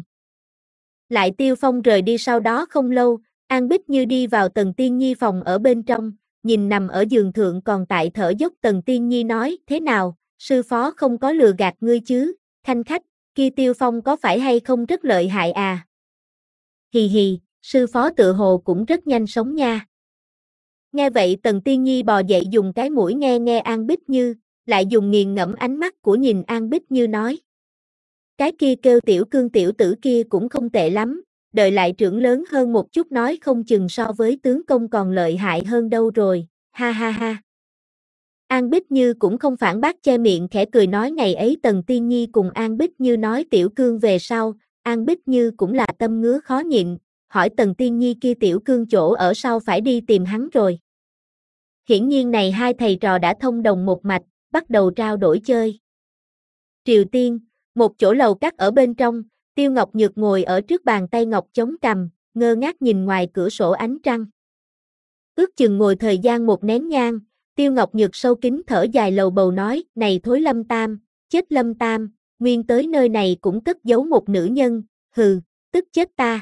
Lại Tiêu Phong rời đi sau đó không lâu, An Bích Như đi vào Tần Tiên Nhi phòng ở bên trong, nhìn nằm ở giường thượng còn tại thở dốc Tần Tiên Nhi nói, thế nào, sư phó không có lừa gạt ngươi chứ, khanh khách, kia Tiêu Phong có phải hay không rất lợi hại à? Hì hì, sư phó tự hồ cũng rất nhanh sống nha. Nghe vậy Tần Tiên Nhi bò dậy dùng cái mũi nghe nghe An Bích Như, lại dùng nghiền ngẫm ánh mắt của nhìn An Bích Như nói. Cái kia kêu tiểu cương tiểu tử kia cũng không tệ lắm, đợi lại trưởng lớn hơn một chút nói không chừng so với tướng công còn lợi hại hơn đâu rồi, ha ha ha. An Bích Như cũng không phản bác che miệng khẽ cười nói ngày ấy Tần Tiên Nhi cùng An Bích Như nói tiểu cương về sau, An Bích Như cũng là tâm ngứa khó nhịn, hỏi Tần Tiên Nhi kia tiểu cương chỗ ở sau phải đi tìm hắn rồi. Hiển nhiên này hai thầy trò đã thông đồng một mạch, bắt đầu trao đổi chơi. Triều Tiên, một chỗ lầu cắt ở bên trong, Tiêu Ngọc Nhược ngồi ở trước bàn tay ngọc chống cằm, ngơ ngác nhìn ngoài cửa sổ ánh trăng. Ước chừng ngồi thời gian một nén nhang, Tiêu Ngọc Nhược sâu kín thở dài lầu bầu nói, này thối Lâm Tam, chết Lâm Tam, nguyên tới nơi này cũng cất giấu một nữ nhân, hừ, tức chết ta.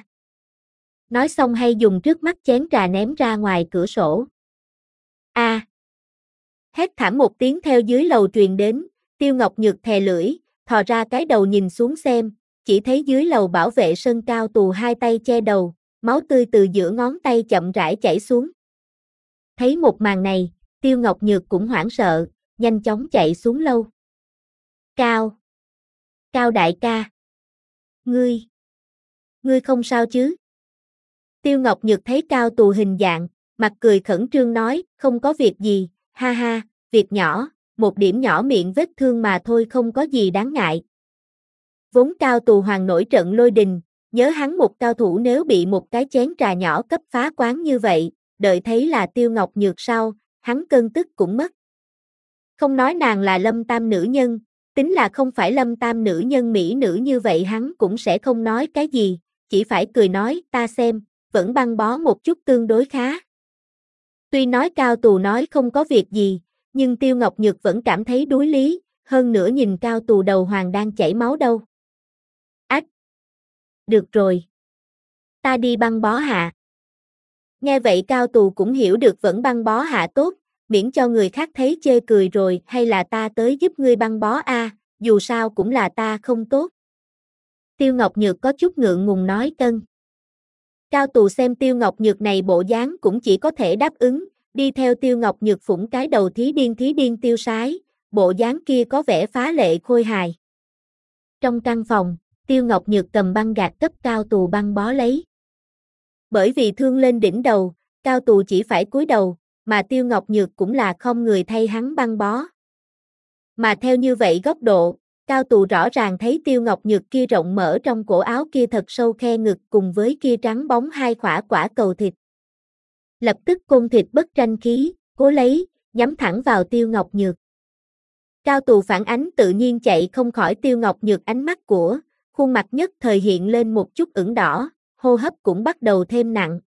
Nói xong hay dùng trước mắt chén trà ném ra ngoài cửa sổ. A. À. Hét thảm một tiếng theo dưới lầu truyền đến, Tiêu Ngọc Nhược thè lưỡi, thò ra cái đầu nhìn xuống xem, chỉ thấy dưới lầu bảo vệ sân Cao Tù hai tay che đầu, máu tươi từ giữa ngón tay chậm rãi chảy xuống. Thấy một màn này, Tiêu Ngọc Nhược cũng hoảng sợ, nhanh chóng chạy xuống lâu. Cao! Cao đại ca! Ngươi! Ngươi không sao chứ? Tiêu Ngọc Nhược thấy Cao Tù hình dạng, mặt cười khẩn trương nói, không có việc gì, ha ha, việc nhỏ, một điểm nhỏ miệng vết thương mà thôi, không có gì đáng ngại. Vốn Cao Tù Hoàng nổi trận lôi đình, nhớ hắn một cao thủ nếu bị một cái chén trà nhỏ cấp phá quán như vậy, đợi thấy là Tiêu Ngọc Nhược sau, hắn cơn tức cũng mất. Không nói nàng là Lâm Tam nữ nhân, tính là không phải Lâm Tam nữ nhân mỹ nữ như vậy hắn cũng sẽ không nói cái gì, chỉ phải cười nói, ta xem, vẫn băng bó một chút tương đối khá. Tuy nói Cao Tù nói không có việc gì, nhưng Tiêu Ngọc Nhược vẫn cảm thấy đuối lý, hơn nữa nhìn Cao Tù đầu hoàng đang chảy máu đâu. Ách! Được rồi. Ta đi băng bó hạ. Nghe vậy Cao Tù cũng hiểu được vẫn băng bó hạ tốt, miễn cho người khác thấy chê cười rồi, hay là ta tới giúp ngươi băng bó a, dù sao cũng là ta không tốt. Tiêu Ngọc Nhược có chút ngượng ngùng nói cân. Cao Tù xem Tiêu Ngọc Nhược này bộ dáng cũng chỉ có thể đáp ứng, đi theo Tiêu Ngọc Nhược phủng cái đầu thí điên thí điên tiêu sái, bộ dáng kia có vẻ phá lệ khôi hài. Trong căn phòng, Tiêu Ngọc Nhược cầm băng gạc cấp Cao Tù băng bó lấy. Bởi vì thương lên đỉnh đầu, Cao Tù chỉ phải cúi đầu, mà Tiêu Ngọc Nhược cũng là không người thay hắn băng bó. Mà theo như vậy góc độ, Cao Tù rõ ràng thấy Tiêu Ngọc Nhược kia rộng mở trong cổ áo kia thật sâu khe ngực cùng với kia trắng bóng hai khỏa quả cầu thịt. Lập tức côn thịt bất tranh khí, cố lấy, nhắm thẳng vào Tiêu Ngọc Nhược. Cao Tù phản ánh tự nhiên chạy không khỏi Tiêu Ngọc Nhược ánh mắt của, khuôn mặt nhất thời hiện lên một chút ửng đỏ, hô hấp cũng bắt đầu thêm nặng.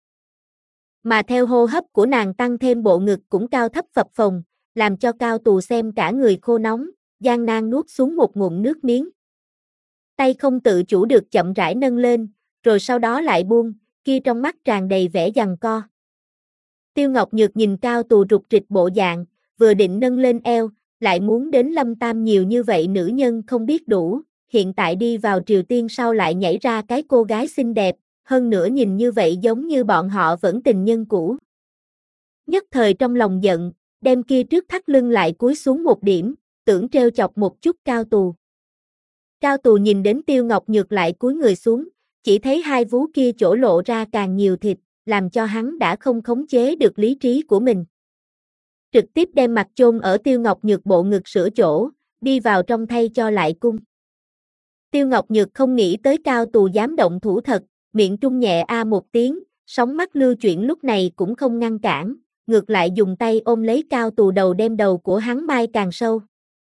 Mà theo hô hấp của nàng tăng thêm bộ ngực cũng cao thấp phập phồng, làm cho Cao Tù xem cả người khô nóng, gian nan nuốt xuống một ngụm nước miếng. Tay không tự chủ được chậm rãi nâng lên, rồi sau đó lại buông, kia trong mắt tràn đầy vẻ giằng co. Tiêu Ngọc Nhược nhìn Cao Tù rụt rịch bộ dạng, vừa định nâng lên eo, lại muốn đến Lâm Tam nhiều như vậy nữ nhân không biết đủ, hiện tại đi vào Triều Tiên sau lại nhảy ra cái cô gái xinh đẹp, hơn nữa nhìn như vậy giống như bọn họ vẫn tình nhân cũ. Nhất thời trong lòng giận, đem kia trước thắt lưng lại cúi xuống một điểm, tưởng trêu chọc một chút Cao Tù. Cao Tù nhìn đến Tiêu Ngọc Nhược lại cúi người xuống, chỉ thấy hai vú kia chỗ lộ ra càng nhiều thịt, làm cho hắn đã không khống chế được lý trí của mình. Trực tiếp đem mặt chôn ở Tiêu Ngọc Nhược bộ ngực sữa chỗ, đi vào trong thay cho lại cung. Tiêu Ngọc Nhược không nghĩ tới Cao Tù dám động thủ thật, miệng trung nhẹ a một tiếng, sóng mắt lưu chuyển lúc này cũng không ngăn cản, ngược lại dùng tay ôm lấy Cao Tù đầu đem đầu của hắn mai càng sâu.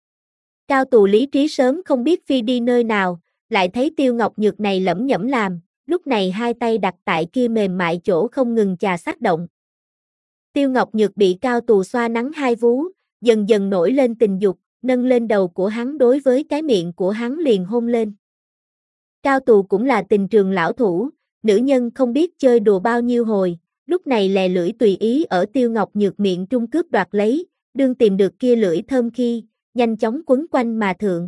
Cao Tù lý trí sớm không biết phi đi nơi nào, lại thấy Tiêu Ngọc Nhược này lẩm nhẩm làm, lúc này hai tay đặt tại kia mềm mại chỗ không ngừng chà sát động. Tiêu Ngọc Nhược bị Cao Tù xoa nắng hai vú, dần dần nổi lên tình dục, nâng lên đầu của hắn đối với cái miệng của hắn liền hôn lên. Cao Tù cũng là tình trường lão thủ, nữ nhân không biết chơi đùa bao nhiêu hồi, lúc này lè lưỡi tùy ý ở Tiêu Ngọc Nhược miệng trung cướp đoạt lấy, đương tìm được kia lưỡi thơm khi, nhanh chóng quấn quanh mà thượng.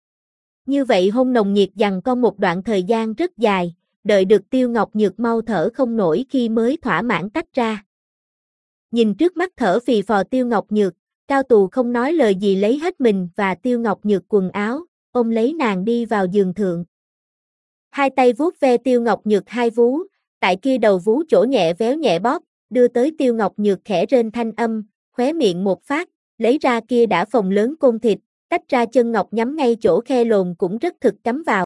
Như vậy hôn nồng nhiệt dằng co một đoạn thời gian rất dài, đợi được Tiêu Ngọc Nhược mau thở không nổi khi mới thỏa mãn tách ra. Nhìn trước mắt thở phì phò Tiêu Ngọc Nhược, Cao Tù không nói lời gì lấy hết mình và Tiêu Ngọc Nhược quần áo, ôm lấy nàng đi vào giường thượng. Hai tay vuốt ve Tiêu Ngọc Nhược hai vú, tại kia đầu vú chỗ nhẹ véo nhẹ bóp, đưa tới Tiêu Ngọc Nhược khẽ rên thanh âm, khóe miệng một phát, lấy ra kia đã phồng lớn côn thịt, tách ra chân ngọc nhắm ngay chỗ khe lồn cũng rất thực cắm vào.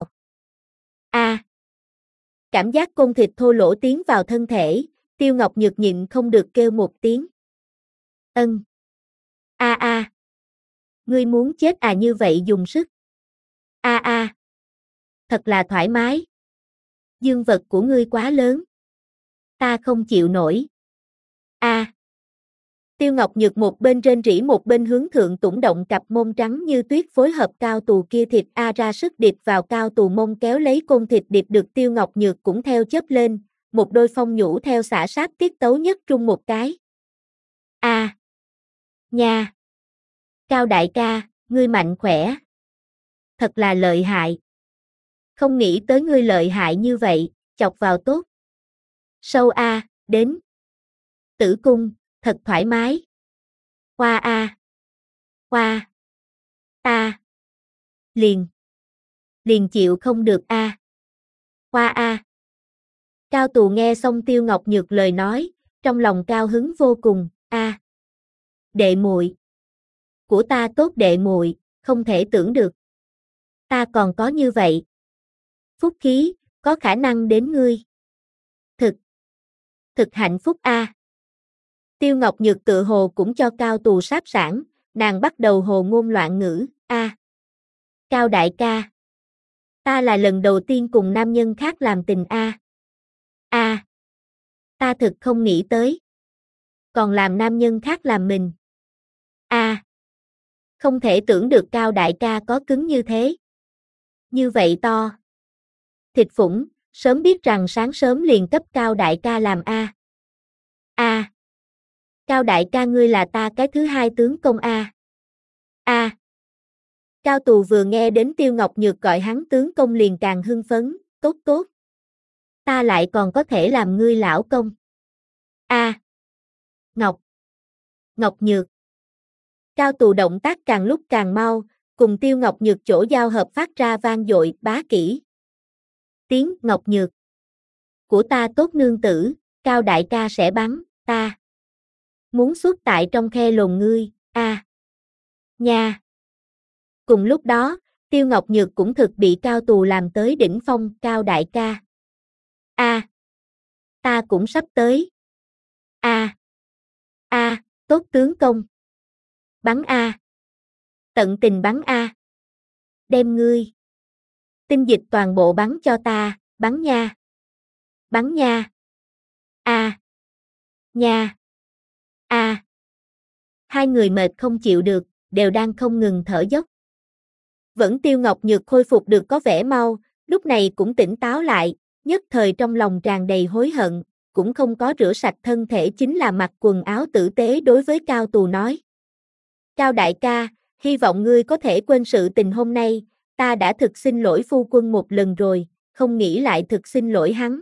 A. À, cảm giác côn thịt thô lỗ tiến vào thân thể, Tiêu Ngọc Nhược nhịn không được kêu một tiếng. Ân. A a. Ngươi muốn chết à, như vậy dùng sức. A a. Thật là thoải mái. Dương vật của ngươi quá lớn. Ta không chịu nổi. A. Tiêu Ngọc Nhược một bên rên rỉ một bên hướng thượng tủng động cặp mông trắng như tuyết phối hợp Cao Tù kia thịt a ra sức điệp vào Cao Tù mông kéo lấy côn thịt điệp được Tiêu Ngọc Nhược cũng theo chớp lên, một đôi phong nhũ theo xả sát tiết tấu nhất trung một cái. A. À. Nha. Cao đại ca, ngươi mạnh khỏe. Thật là lợi hại. Không nghĩ tới ngươi lợi hại như vậy, chọc vào tốt. Sâu a, đến. Tử cung, thật thoải mái. Hoa a. Hoa. Ta. Liền. Liền chịu không được a. Hoa a. Cao Tù nghe xong Tiêu Ngọc Nhược lời nói, trong lòng cao hứng vô cùng, a. Đệ muội của ta tốt đệ muội, không thể tưởng được. Ta còn có như vậy. Phúc khí, có khả năng đến ngươi. Thực. Thực hạnh phúc a. Tiêu Ngọc Nhược tự hồ cũng cho Cao Tù sáp sẵn, nàng bắt đầu hồ ngôn loạn ngữ, a. Cao đại ca. Ta là lần đầu tiên cùng nam nhân khác làm tình a. A. Ta thực không nghĩ tới. Còn làm nam nhân khác làm mình. A. Không thể tưởng được Cao đại ca có cứng như thế. Như vậy to. Thịt phủng, sớm biết rằng sáng sớm liền cấp Cao đại ca làm a. A. Cao đại ca ngươi là ta cái thứ hai tướng công a. A. Cao Tù vừa nghe đến Tiêu Ngọc Nhược gọi hắn tướng công liền càng hưng phấn, tốt tốt. Ta lại còn có thể làm ngươi lão công. A. Ngọc. Ngọc Nhược. Cao Tù động tác càng lúc càng mau, cùng Tiêu Ngọc Nhược chỗ giao hợp phát ra vang dội, bá kỹ. Tiếng Ngọc Nhược. Của ta tốt nương tử, Cao đại ca sẽ bắn, ta. Muốn xuất tại trong khe lồn ngươi, a. Nha. Cùng lúc đó, Tiêu Ngọc Nhược cũng thực bị Cao Tù làm tới đỉnh phong, Cao đại ca. A. Ta cũng sắp tới. A. A, tốt tướng công. Bắn a. Tận tình bắn a. Đem ngươi. Tinh dịch toàn bộ bắn cho ta, bắn nha. Bắn nha. A. Nha. A. Hai người mệt không chịu được, đều đang không ngừng thở dốc. Vẫn Tiêu Ngọc Nhược khôi phục được có vẻ mau, lúc này cũng tỉnh táo lại, nhất thời trong lòng tràn đầy hối hận, cũng không có rửa sạch thân thể chính là mặc quần áo tử tế đối với Cao Tù nói. Cao đại ca, hy vọng ngươi có thể quên sự tình hôm nay, ta đã thực xin lỗi phu quân một lần rồi, không nghĩ lại thực xin lỗi hắn.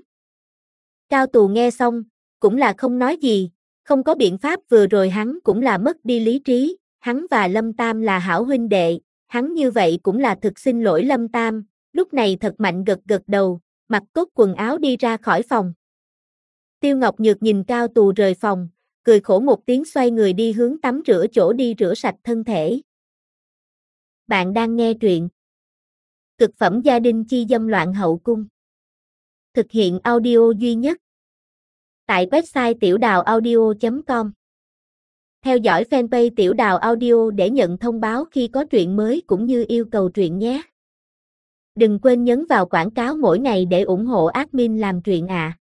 Cao Tù nghe xong, cũng là không nói gì, không có biện pháp vừa rồi hắn cũng là mất đi lý trí, hắn và Lâm Tam là hảo huynh đệ, hắn như vậy cũng là thực xin lỗi Lâm Tam, lúc này thật mạnh gật gật đầu, mặc cốt quần áo đi ra khỏi phòng. Tiêu Ngọc Nhược nhìn Cao Tù rời phòng, cười khổ một tiếng xoay người đi hướng tắm rửa chỗ đi rửa sạch thân thể. Bạn đang nghe truyện Cực phẩm gia đình chi dâm loạn hậu cung. Thực hiện audio duy nhất tại website tiểu đào audio chấm com. Theo dõi fanpage Tiểu Đào Audio để nhận thông báo khi có truyện mới cũng như yêu cầu truyện nhé. Đừng quên nhấn vào quảng cáo mỗi ngày để ủng hộ admin làm truyện ạ. À.